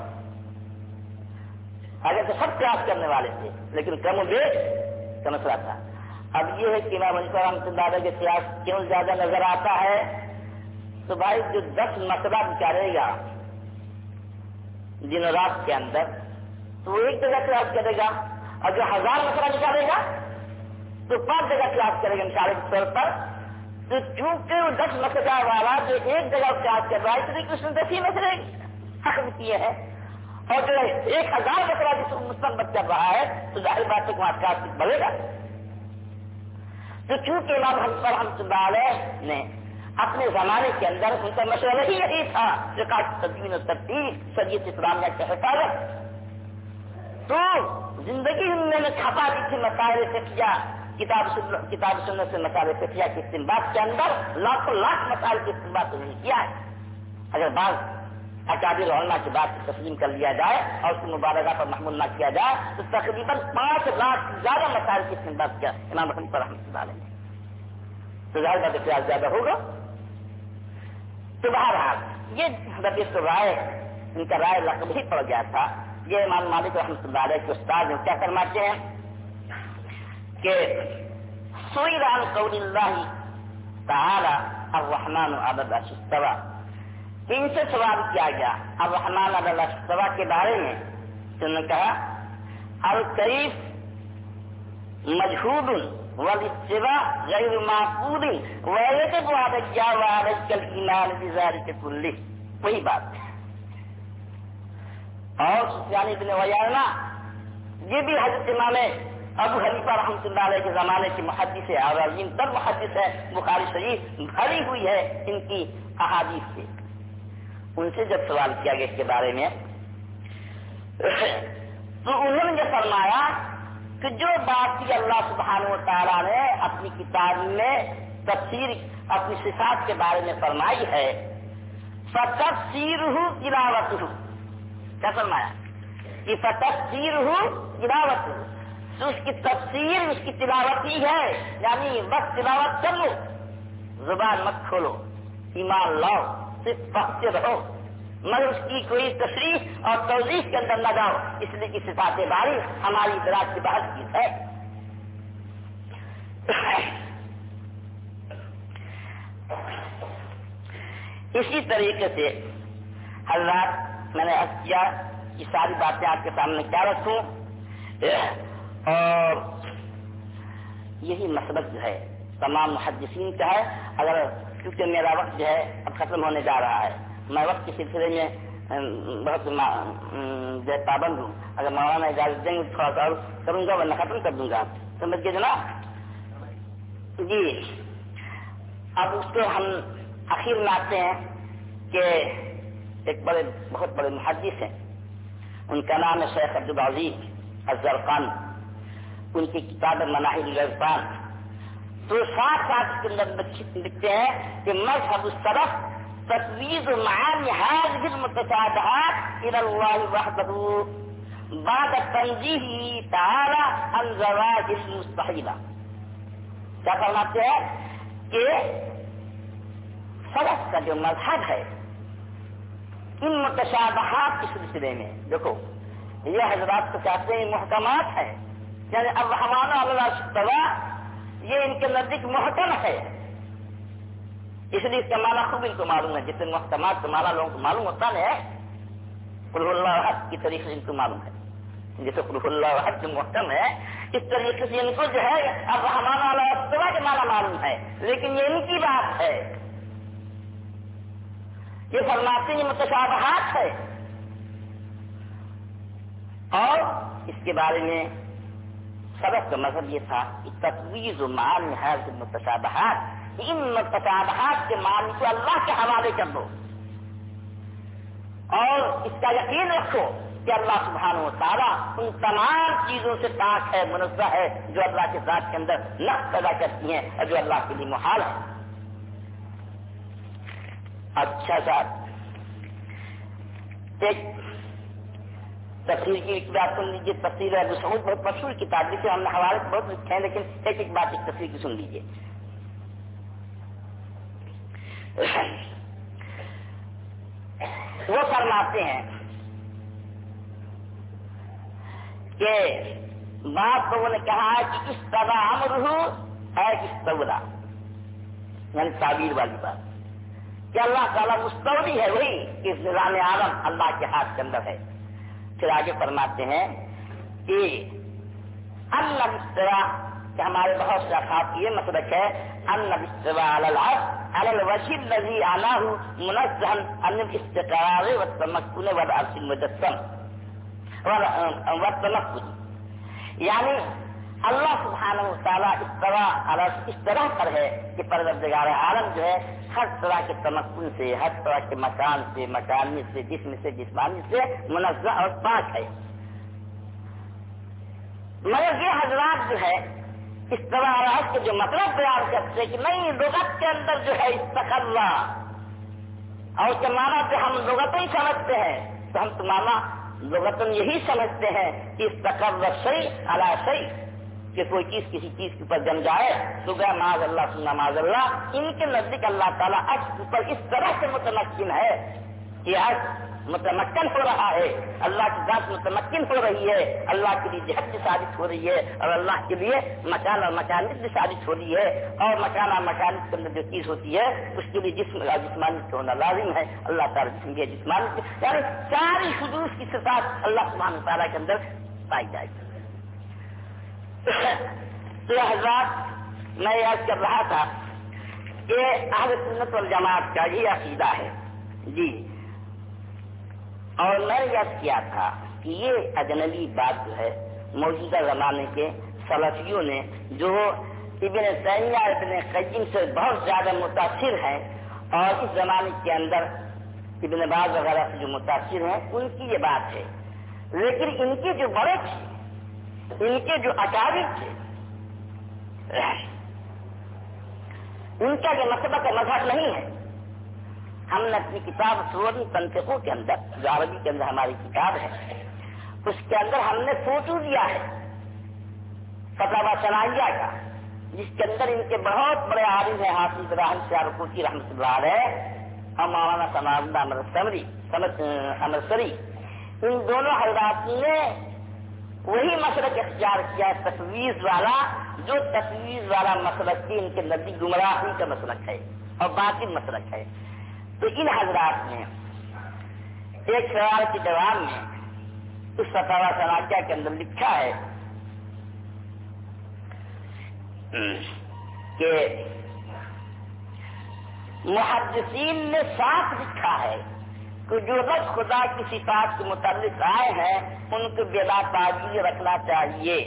اگر تو سب قیاس کرنے والے تھے لیکن کم و بیش کا مسئلہ تھا۔ اب یہ ہے کہ امام حنیفہ رحمۃ اللہ علیہ کے قیاس کیوں زیادہ نظر آتا ہے؟ تو بھائی جو 10 مسئلہ نکالے گا دن رات کے اندر تو وہ ایک جگہ قیاس کرے گا، اور جو 1000 مسئلہ نکالے گا تو 5 جگہ قیاس کرے گا مثال کے طور پر۔ تو چونکہ وہ 10 مسئلہ والا جو ایک جگہ قیاس کر رہا ہے، اس لیے اس نے 10 مسئلے حق کیے ہیں، اور جو 1000 مسئلہ جس کو مستنبط کر رہا ہے تو ظاہر بات ہے کہ وہاں قیاس بڑھے گا۔ تو چونکہ امام حنیفہ رحمۃ اللہ علیہ نے اپنے زمانے کے اندر ان کا مشورہ ہی یہی تھا کہ تدوین و ترتیب شریعت اسلامیہ کی حفاظت، تو زندگی میں نے چھپا دی تھی مسائل فقہیہ، کتاب سنت سے مسائل فقہیہ کے استنباط کے اندر لاکھوں لاکھ مسائل کے استنباط نہیں کیا ہے۔ اگر بعض اکابر علماء کی بات کو تسلیم کر لیا جائے اور اس کی مبالغہ پر محمول نہ کیا جائے تو تقریباً 5 لاکھ سے زیادہ مسائل کی استنباط کیا امام حنیفہ رحمۃ اللہ علیہ نے، تو ظاہر بات اختیار زیادہ ہوگا۔ تو بہرحال یہ ربیعت رائے ان کا رائے لقب ہی پڑ گیا تھا۔ یہ امام مالک رحمۃ اللہ علیہ کے استاد کیا فرماتے ہیں کہ سئل عن قول اللہ تعالی الرحمن علی العرش استوى، ان سے سوال کیا گیا الرحمن علی العرش استوى کے بارے میں، تو انہوں نے کہا الکیف مجہول والاستواء غیر معقول ویجب علیک وعلیک الایمان بذلک کلہ، وہی بات ہے۔ اور سفیان بن عیینہ یہ بھی حضرت امام ابو حنیفہ رحمۃ اللہ علیہ کے زمانے کی محدث ہے اور عظیم تر محدث ہے، بخاری شریف بھری ہوئی ہے ان کی احادیث سے۔ ان سے جب سوال کیا گیا اس کے بارے میں تو انہوں نے یہ فرمایا کہ جو بات کی اللہ سبحانہ و تعالیٰ نے اپنی کتاب میں تفسیر اپنی صفات کے بارے میں فرمائی ہے، فتفسیرہ تلاوتہ، کیا فرمایا کہ فتفسیرہ تلاوتہ، تو اس کی تفسیر اس کی تلاوت ہی ہے، یعنی بس تلاوت کر لو، زبان مت کھولو، ایمان لاؤ، صرف پڑھتے رہو، مگر اس کی کوئی تشریح اور توضیح کے اندر نہ جاؤ، اس لیے کہ صفات باری ہماری ادراک کی بحث کی ہے۔ اسی طریقے سے حضرات میں نے عرض کیا کہ ساری باتیں آپ کے سامنے کیا رکھوں، اور یہی مسلک جو ہے تمام محدثین کا ہے۔ اگر کیونکہ میرا وقت جو ہے اب ختم ہونے جا رہا ہے، میں وقت کے سلسلے میں بہت جو ہے پابند ہوں، اگر مولانا اجازت دیں گے تھوڑا سا کروں گا ورنہ ختم کر دوں گا، سمجھ گئے جناب جی۔ اب اس کو ہم اخیر میں آتے ہیں کہ ایک بہت بڑے محدث ہیں، ان کا نام ہے شیخ عبدالعزیز الزرقانی، ان کی کتاب مناہج العرفان، تو ساتھ کے اندر لکھتے ہیں کہ مذہب السلف تفویض معانی هذه المتشابهات الى الله وحده بعد تنزیہ تعالی عن زواج المستحیلہ. کیا فرماتے ہیں کہ سلف کا جو مذہب ہے ان متشابہات کے سلسلے میں، دیکھو یہ حضرات تو کہتے ہیں محکمات ہیں، یعنی الرحمن علی العرش استوى یہ ان کے نزدیک محکم ہے، اس لیے اس کا معنی خوب ان کو معلوم ہے. جتنے محکمات کا معنی لوگوں کو معلوم ہوتا ہے، قل اللہ احد کی طریقے سے ان کو معلوم ہے. جیسے قل اللہ احد جو محکم ہے، اس طریقے سے ان کو جو ہے الرحمن علی العرش استوى کا معنی معلوم ہے، لیکن یہ ان کی بات ہے. یہ فرماتے ہیں یہ متشابہات ہے، اور اس کے بارے میں سبق کا مذہب یہ تھا کہ تفویض معانی هذه المتشابہات، ان متشابہات کے معنی کو اللہ کے حوالے کر دو اور اس کا یقین رکھو کہ اللہ سبحانہ و تعالیٰ ان تمام چیزوں سے پاک ہے، منزہ ہے، جو اللہ کے ذات کے اندر نقص پیدا کرتی ہیں اور جو اللہ کے لیے محال ہے. اچھا صاحب، ایک تفسیر کی ایک بات سن لیجیے. تفسیر ابو سعود بہت مشہور کتاب، جسے ہم نے حوالے بہت لکھے ہیں، لیکن ایک ایک بات ایک تفسیر کی سن لیجیے. وہ فرماتے ہیں کہ بعض لوگوں نے کہا ہے کہ استوى امرہ ہے استولا، یعنی تعبیر والی بات کہ اللہ تعالیٰ مستولی ہے، وہی کہ نظام عالم اللہ کے ہاتھ کے اندر ہے. پھر آگے فرماتے ہیں کہ ان استوى کہ ہمارے بہت سے افراد یہ مسلک ہے ان استوى علی العرش علی الوجه الذي عناه منزها عن الاستقرار والتمكن والعرش المجسم والتمكن، یعنی اللہ سبحانہ و تعالیٰ استوى علی اس طرح پر ہے کہ پروردگار عالم جو ہے ہر طرح کے تمکن سے، ہر طرح کے مکان سے، مکانیت سے، جسم سے، جسمانی سے منزہ اور پاک ہے. مگر یہ حضرات جو ہے استوى علی العرش کے جو مطلب بیان کرتے ہیں کہ نہیں، لغت کے اندر جو ہے استقر، اور اس کے معنی سے ہم لغتیں سمجھتے ہیں تو ہم تو معنی لغتاً یہی سمجھتے ہیں کہ استقر شیء علی شیء، کہ کوئی چیز کسی چیز کے اوپر جم جائے تو گیا معاذ اللہ ثم معاذ اللہ. ان کے نزدیک اللہ تعالیٰ عرش پر اس طرح سے متمکن ہے کہ عرش متمکن ہو رہا ہے، اللہ کی ذات متمکن ہو رہی ہے، اللہ کے لیے جہت بھی ثابت ہو رہی ہے، اور اللہ کے لیے مکان اور مکانیت بھی ثابت ہو رہی ہے، اور مکان اور مکانیت کے اندر جو چیز ہوتی ہے اس کے لیے جسم اور جسمانیت ہونا لازم ہے. اللہ تعالیٰ جسم کی جسمانیت، یعنی ساری حدوث کی صفات اللہ سبحانہ تعالیٰ کے اندر پائی جائے گی. تو یہ حضرات میں یاد کر رہا تھا کہ اہل سنت والجماعت کا یہ عقیدہ ہے جی، اور میں یاد کیا تھا کہ یہ اجنبی بات جو ہے موجودہ زمانے کے سلفیوں نے، جو ابن تیمیہ ابن قیم سے بہت زیادہ متاثر ہیں اور اس زمانے کے اندر ابن باز وغیرہ سے جو متاثر ہیں، ان کی یہ بات ہے. لیکن ان کے جو بڑے تھے، ان کے جو اکابر تھے، ان کا یہ مسلک مذہب نہیں ہے. ہم نے اپنی کتاب صور تنطقوں کے اندر، جو عربی کے اندر ہماری کتاب ہے، اس کے اندر ہم نے فوٹو دیا ہے فتاوی ثنائیہ کا، جس کے اندر ان کے بہت بڑے عالم ہیں حافظ ابراہیم سیالکوٹی رحمۃ اللہ علیہ اور مولانا ثناء اللہ امرسری، ان دونوں حضرات نے وہی مسلک اختیار کیا ہے تفویض والا، جو تفویض والا مسلک کی ان کے نزدیک گمراہی کا مسلک ہے اور باطل مسلک ہے. تو ان حضرات نے ایک سوال کے جواب میں اس فتاوی ثنائیہ کے اندر لکھا ہے کہ محدثین نے صاف لکھا ہے کہ جو لفظ خدا کی صفات کے متعلق آئے ہیں ان کو بلا تعویل رکھنا چاہیے.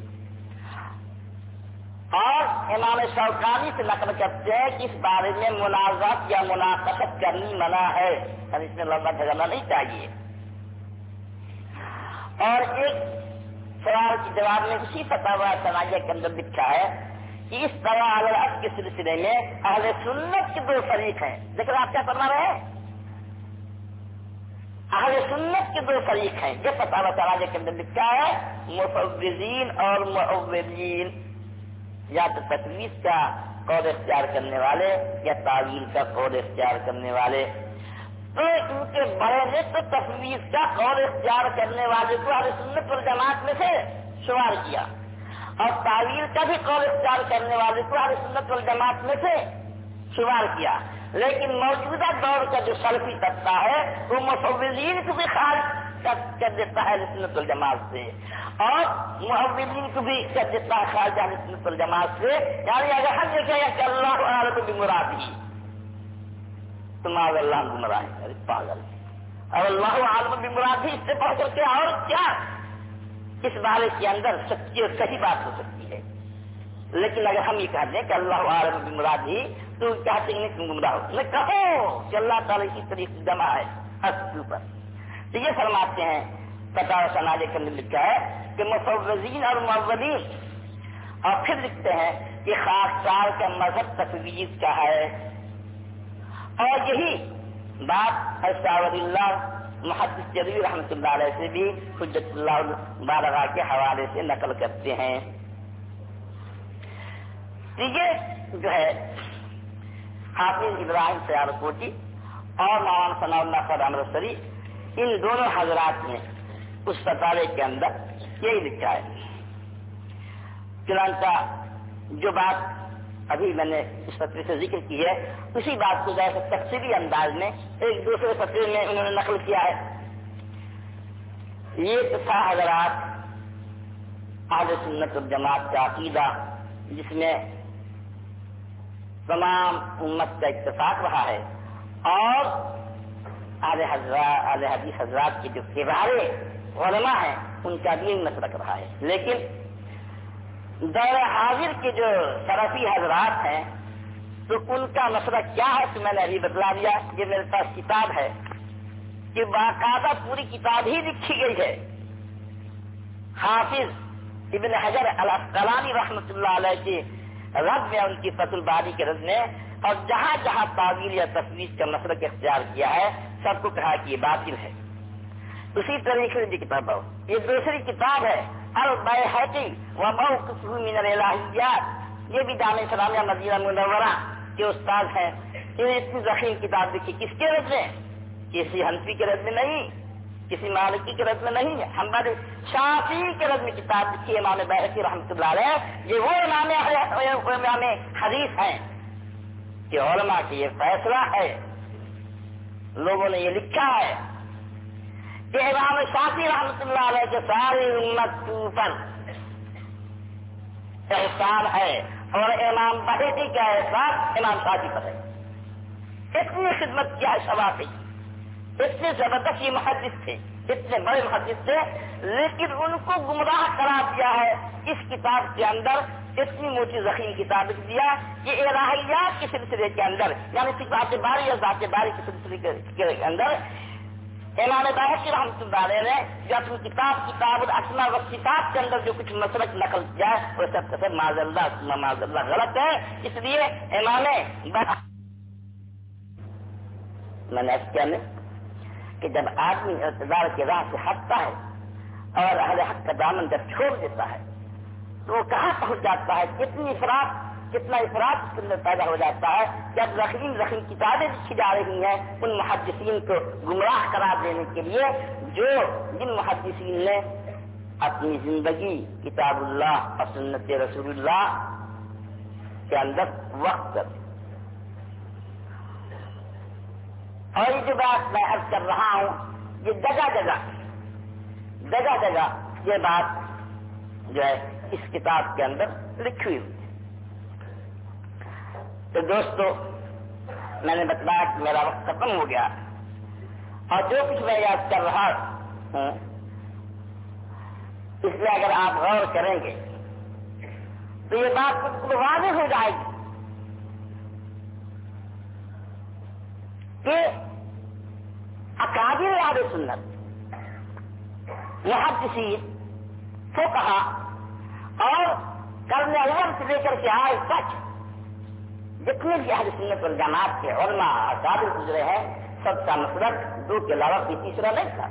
اور امام شوکانی سے نقل کرتے ہیں کہ اس بارے میں منازعات یا مناقشت کرنی منع ہے، اور اس میں لڑنا جھگڑنا نہیں چاہیے. اور ایک سوال کے جواب میں اسی فتاوی ثنائیہ کے اندر لکھا ہے کہ اس استوى علی العرش کے سلسلے میں اہل سنت کے دو فریق ہیں. لیکن آپ کیا فرما رہے ہیں؟ اہل سنت کے دو فریق ہیں، یہ فتاوی تراجع کے اندر لکھا ہے، مفوضین اور معولین، یا تو تفویض کا قول اختیار کرنے والے یا تعویل کا قول اختیار کرنے والے۔ تو ان کے بڑے نے تو تفویض کا قول اختیار کرنے والے کو اہل سنت والجماعت میں سے شمار کیا، اور تعویل کا بھی قول اختیار کرنے والے کو اہل سنت والجماعت میں سے شمار کیا۔ لیکن موجودہ دور کا جو سلفی طبقہ ہے وہ مفوضین کو بھی خارج کر دیتا ہے اہل سنت والجماعت سے، اور معولین کو بھی کر دیتا ہے خارج اہل سنت والجماعت سے۔ یعنی اگر ہم دیکھیں گے کہ اللہ اعلم بمرادہ تو معاذ اللہ گمراہ ہے، پاگل، اور اللہ اعلم بمرادہ اس سے بڑھ کر کے اور کیا اس بارے کے اندر سچی اور صحیح بات ہو سکتی ہے۔ لیکن اگر ہم یہ کہتے ہیں کہ اللہ عالم بمرادہ تو کہتے ہیں کہ گمراہ ہو، میں کہو کہ اللہ تعالیٰ اسی طریقے جمع ہے ہر پر۔ تو یہ فرماتے ہیں فتاوی تراجع کے اندر لکھا ہے کہ مفوضین اور معولین، اور پھر لکھتے ہیں کہ خاص کا مذہب تفویض کا ہے، اور یہی بات شاہ ولی اللہ محدث جلیل رحمۃ اللہ علیہ سے بھی حجت اللہ بالغہ کے حوالے سے نقل کرتے ہیں۔ یہ جو ہے حافظ ابراہیم سیالکوٹی اور مولانا ثناء اللہ خان امرتسری، ان دونوں حضرات نے اس فتاوے کے اندر یہی لکھا ہے۔ چنانچہ جو بات ابھی میں نے اس فتوے سے ذکر کی ہے اسی بات کو ذرا تفصیلی انداز میں ایک دوسرے فتوے میں انہوں نے نقل کیا ہے۔ یہ تو تھا حضرات اہل سنت والجماعت کا عقیدہ، جس میں تمام امت کا اتفاق رہا ہے، اور اہل حدیث حضرات کی جو کبار علماء ہیں ان کا بھی مسلک رہا ہے۔ لیکن دور حاضر کے جو سلفی حضرات ہیں تو ان کا مسلک کیا ہے تو میں نے ابھی بتلا دیا۔ یہ میرے پاس کتاب ہے کہ باقاعدہ پوری کتاب ہی لکھی گئی ہے حافظ ابن حجر العسقلانی رحمۃ اللہ علیہ کے رد میں، ان کی فتح الباری کے رد میں، اور جہاں جہاں تعویل یا تفویض کا مسلک اختیار کیا ہے سب کو کہا کہ یہ باطل ہے۔ اسی طریقے سے کتاب یہ دوسری کتاب ہے البیہقی وموقفہ من الالہیات، یہ بھی جامع اسلامیہ مدینہ منورہ کے استاد ہیں۔ انہوں نے اتنی ضخیم کتاب لکھی، کس کے رد میں؟ کسی حنفی کے رد میں نہیں، کسی مالکی کے رد میں نہیں، ہمارے شافعی کے رد میں کتاب لکھی امام بیہقی رحمۃ اللہ علیہ۔ یہ وہ امام حدیث ہیں کہ علماء کی یہ فیصلہ ہے، لوگوں نے یہ لکھا ہے کہ امام شافعی رحمۃ اللہ علیہ کے ساری امت کے اوپر احسان ہے، اور امام بیہقی کا احسان امام شافعی پر ہے۔ اتنی خدمت کیا ہے شافعی، اتنے زبردست یہ محدث تھے، اتنے بڑے محدث تھے، لیکن ان کو گمراہ قرار دیا ہے اس کتاب کے اندر۔ اتنی موٹی ضخیم کتاب لکھ دیا کہ الہیات کے سلسلے کے اندر، یعنی صفات باری اور ذات باری کے سلسلے کے اندر امام بیہقی رحمۃ اللہ علیہ نے جو اپنی کتاب الاسماء والصفات کے اندر جو کچھ مسلک نقل کیا ہے وہ سب کا سب معاذ اللہ غلط ہے۔ اس لیے امام میں نے کیا کہ جب آدمی اعتدال کی راہ سے ہٹتا ہے اور اہل حق کا دامن جب چھوڑ دیتا ہے تو وہ کہاں پہنچ جاتا ہے، کتنا افراط اس کے اندر پیدا ہو جاتا ہے۔ جب ضخیم کتابیں لکھی جا رہی ہیں ان محدثین کو گمراہ قرار دینے کے لیے، جن محدثین نے اپنی زندگی کتاب اللہ اور سنت رسول اللہ کے اندر وقت کر دی۔ اور یہ جو بات میں عرض کر رہا ہوں یہ جگہ جگہ یہ بات جو ہے اس کتاب کے اندر لکھی ہوئی۔ تو دوستو میں نے بتایا کہ میرا وقت ختم ہو گیا، اور جو کچھ میں یاد کر رہا ہوں اس لیے اگر آپ غور کریں گے تو یہ بات بالکل واضح ہو جائے گی کہ اکابر اہل سنت محدثین فقہا اور قرن اول سے لے کر کے آج تک جتنے بھی اہل سنت والجماعت کے علماء اکابر گزرے ہیں سب کا مسلک دو کے علاوہ کوئی تیسرا نہیں تھا.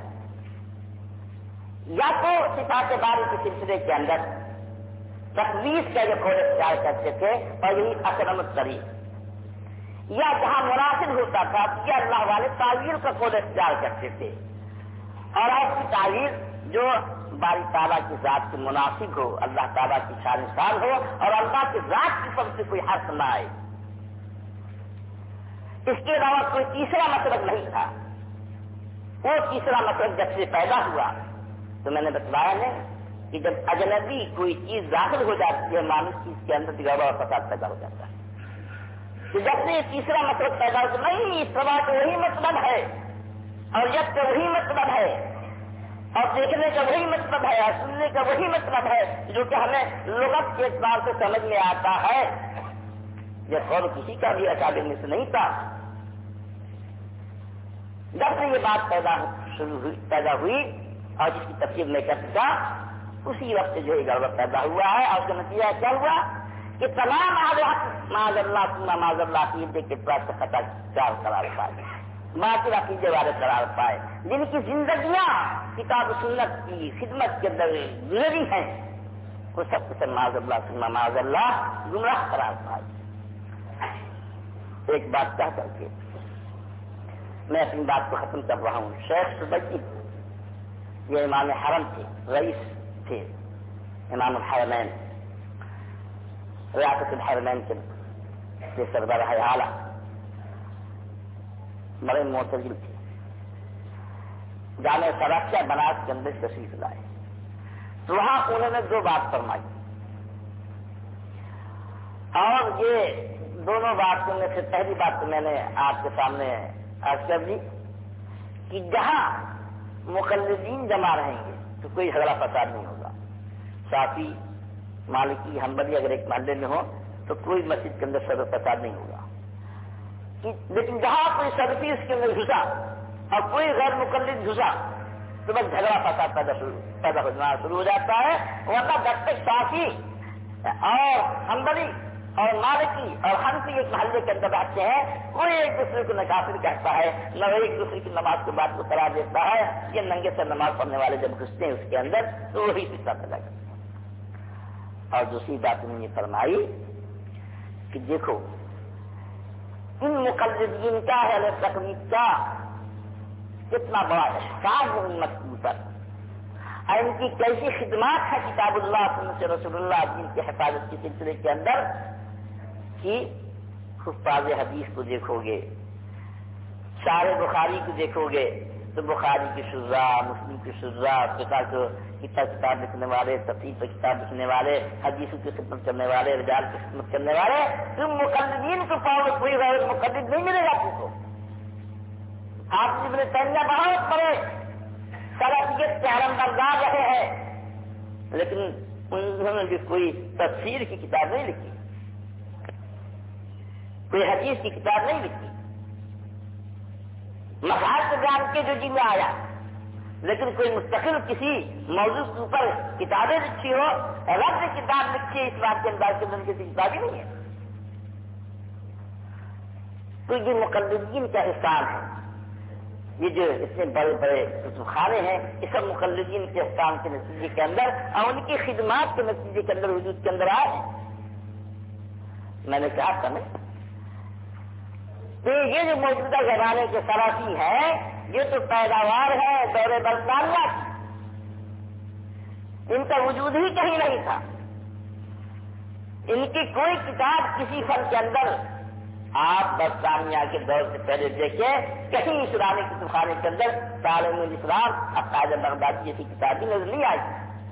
یا تو صفات باری کے سلسلے کے اندر تقویض کا یہ قول اختیار کرتے تھے اور یہی اکرم الطریق، یا جہاں مناسب ہوتا تھا کہ اللہ والے تعویل کا قول اختیار کرتے تھے، اور ایسی تعویل جو باری تعالیٰ کی ذات سے مناسب ہو، اللہ تعالیٰ کی شان سال ہو اور اللہ کی ذات کی طرف سے کوئی حرف نہ آئے. اس کے علاوہ کوئی تیسرا مطلب نہیں تھا. وہ تیسرا مطلب جب سے پیدا ہوا تو میں نے بتلایا نہیں کہ جب اجنبی کوئی چیز داخل ہو جاتی ہے مانوس چیز کے اندر گڑبڑ اور فساد پیدا ہو جاتا ہے. تو جب سے تیسرا مطلب پیدا ہو تو نہیں، اس سوا کا وہی مطلب ہے اور جب کا وہی مطلب ہے اور دیکھنے کا وہی مطلب ہے اور سننے کا وہی مطلب ہے جو کہ ہمیں لغت کے اعتبار سے سمجھ میں آتا ہے. یہ قول کسی کا بھی اکابر میں سے نہیں تھا. جب سے یہ بات پیدا ہوئی اور جس کی تفصیل میں کر سکا اسی وقت سے جو ہے گڑبڑ پیدا ہوا ہے. اور اس کا نتیجہ کیا ہوا کہ تمام معاذ اللہ عقیدے کے پاس خطا چار قرار پائے، باطل عقیدے والے قرار پائے، جن کی زندگیاں کتاب سنت کی خدمت کے اندر گزری ہیں، وہ سب سے معاذ اللہ گمراہ قرار پائے. ایک بات کہہ کر کے میں اپنی بات کو ختم کر رہا ہوں. شیخ سبکی یہ امام حرم تھے، رئیس تھے، امام الحرمین، ریاست الحرمین کے سربراہ اعلیٰ، بڑے معتزل تھے. جامع سراقیہ بناس کے اندر تشریف لائے تو وہاں انہوں نے دو بات فرمائی، اور یہ دونوں بات میں سے پہلی بات تو میں نے آپ کے سامنے عرض کر دی کہ جہاں مقلدین جمع رہیں گے تو کوئی جھگڑا فساد نہیں ہوگا. شافعی، مالکی، حنبلی اگر ایک محلے میں ہو تو کوئی مسجد کے اندر شر و فساد نہیں ہوگا. لیکن جہاں کوئی سلفی اس کے اندر گھسا اور کوئی غیر مقلد گھسا تو بس جھگڑا فساد پیدا ہونا شروع ہو جاتا ہے. ورنہ جب تک شافعی اور حنبلی اور مالکی اور حنفی ایک محلے کے اندر رہتے ہیں کوئی ایک دوسرے کو نہ کافر کہتا ہے نہ ایک دوسرے کی نماز کے بعد کو قرار دیتا ہے. یہ ننگے سے نماز پڑھنے والے جب گھستے ہیں اس کے اندر تو وہی فساد پیدا کرتے ہیں. اور دوسری بات انہوں نے فرمائی کہ دیکھو ان مقلدین کا اہل تقلید کا کتنا بڑا احسان ہے امت کے اوپر، اور ان کی کیسی خدمات ہے کتاب اللہ سنت رسول اللہ دین کی حفاظت کے سلسلے کے اندر کہ حفاظ حدیث کو دیکھو گے، شارح بخاری کو دیکھو گے تو بخاری کی شراح، مسلم کی شراح، کتاب لکھنے والے، تفسیر پر کتاب لکھنے والے، حدیثوں کی خدمت کرنے والے، رجال کی خدمت کرنے والے، تم مقلدین کو پاؤ کوئی غیر مقلد نہیں ملے گا تم کو. آپ ابن تیمیہ بہت بڑے سلفیت کے علم بردار رہے ہیں لیکن انہوں نے بھی کوئی تفسیر کی کتاب نہیں لکھی، کوئی حدیث کی کتاب نہیں لکھی. مذہب کو جان کے جو جی میں آیا لیکن کوئی مستقل کسی موضوع کے اوپر کتابیں لکھی ہو، رد کتاب لکھی ہے اس بات کے انداز کے اندر کسی کتاب ہی نہیں ہے. تو یہ مقلدین کا احسان ہے. یہ جو اتنے بڑے بڑے کتب خانے ہیں یہ سب مقلدین کے احسان کے نتیجے کے اندر اور ان کی خدمات کے نتیجے کے اندر وجود کے اندر آئے. میں نے کہا تھا کہ یہ جو موجودہ زمانے کے سلفی ہیں یہ تو پیداوار ہے دور برطانیہ کی، ان کا وجود ہی کہیں نہیں تھا. ان کی کوئی کتاب کسی فن کے اندر آپ برطانیہ کے دور سے پہلے دیکھیں کہیں اسلامی کتب خانے کے اندر تعلیم الاسلام عقائد بغدادی جیسی کتابیں نظر نہیں آئی.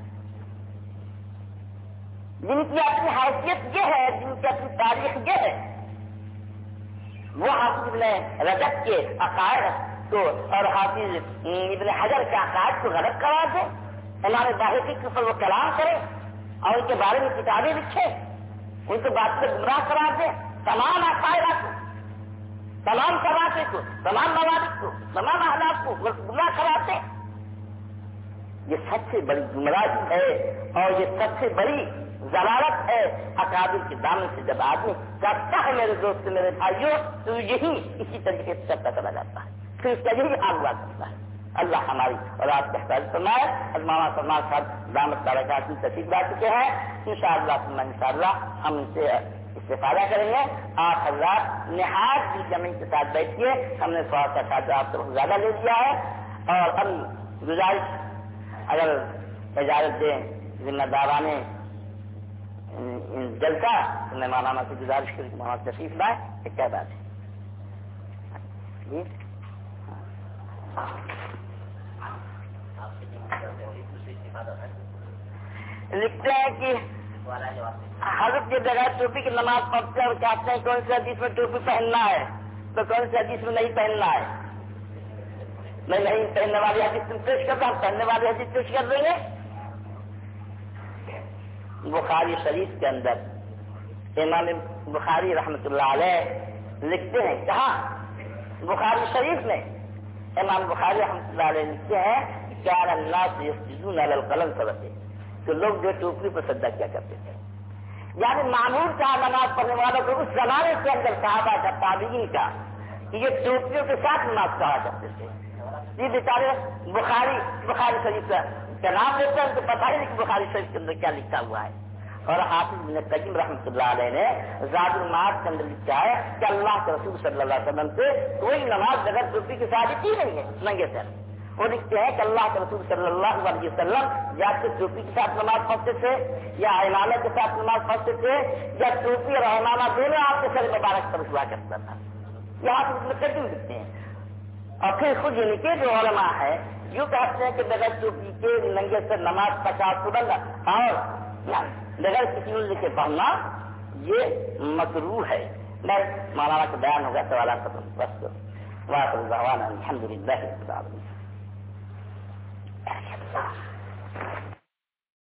جن کی اپنی حیثیت یہ ہے، جن کی اپنی تاریخ یہ ہے، وہ حافظ ابن رجب کے عقائد کو اور حافظ ابن حجر کے عقائد کو غلط قرار دے، ہمارے باہر کے اوپر وہ کلام کرے اور ان کے بارے میں کتابیں لکھے، ان کو بات سے گمراہ قرار دے. تمام عقائد کو، تمام سماجی کو، تمام مواد کو، تمام احناف کو گمراہ کراتے. یہ سب سے بڑی گمراہی ہے اور یہ سب سے بڑی ضلالت ہے. اکابر کے دامن سے جب آدمی کرتا ہے میرے دوست میرے بھائیوں تو یہی اسی طریقے سے چلتا چلا جاتا ہے. پھر اس کا یہی حال ہوا کرتا ہے. اللہ ہماری اولاد کا حفاظت فرمائے. مولانا سلمان صاحب دامت برکات میں تشریف لا چکے ہیں. انشاءاللہ ہم ان سے استفادہ کریں گے. آپ حضرات نہایت کی جمعی کے ساتھ بیٹھیے. ہم نے تھوڑا سا خاطر آپ کو زیادہ لے لیا ہے اور ہم گزارش اگر اجازت دیں ذمہ داران جلسہ تو میں مولانا سے گزارش کروں کہ مولانا تشریف لائے. کیا بات ہے جی؟ لکھتے ہیں کہ حضرت کے بغیر ٹوپی کی نماز پڑھتے ہیں اور کہتے ہیں کون سی حدیث میں ٹوپی پہننا ہے تو کون سی حدیث میں نہیں پہننا ہے. میں نہیں پہننے والی حدیث پیش کرتا ہوں, پہننے والی حدیث پیش کر دیں گے. بخاری شریف کے اندر امام بخاری رحمۃ اللہ علیہ لکھتے ہیں, کہاں بخاری شریف میں امام بخاری رحمۃ اللہ علیہ لکھتے ہیں کیا الناس یسجدون علی القلم سبتے کہ لوگ جو ٹوپی پر سجدہ کیا کرتے تھے. یعنی معمول کا نماز پڑھنے والوں کو اس زمانے کے اندر صحابہ کا تابعین کا یہ ٹوپیوں کے ساتھ نماز پڑھا کرتے تھے. یہ بیچارے بخاری شریف کا نام لیتے ہیں تو پتہ ہی نہیں کہ بخاری شریف کے اندر کیا لکھا ہوا ہے. اور حافظ ابن قیم رحمۃ اللہ علیہ نے زاد المعاد کے اندر لکھا ہے کہ اللہ کے رسول صلی اللہ علیہ وسلم سے کوئی نماز بغیر ٹوپی کی ثابت ہی نہیں ہے ننگے سر. وہ لکھتے ہیں کہ اللہ کے رسول صلی اللہ علیہ وسلم یا تو ٹوپی کے ساتھ نماز پڑھتے تھے یا عمامہ کے ساتھ نماز پڑھتے تھے یا ٹوپی اور عمامہ دونوں آپ کے سر مبارک پر ہوا کرتا تھا. یہاں سے ابن قیم لکھتے ہیں. اور پھر خود ان کے جو علماء ہے یوں کہتے ہیں کہ بغیر ٹوپی کے ننگے سے نماز 50 سبند اور بغیر کسی عذر کے پڑھنا یہ مکروہ ہے. بس مولانا کا بیان ہوگا سوالات ختم. بس واخر دعوانا الحمد للہ رب العالمین.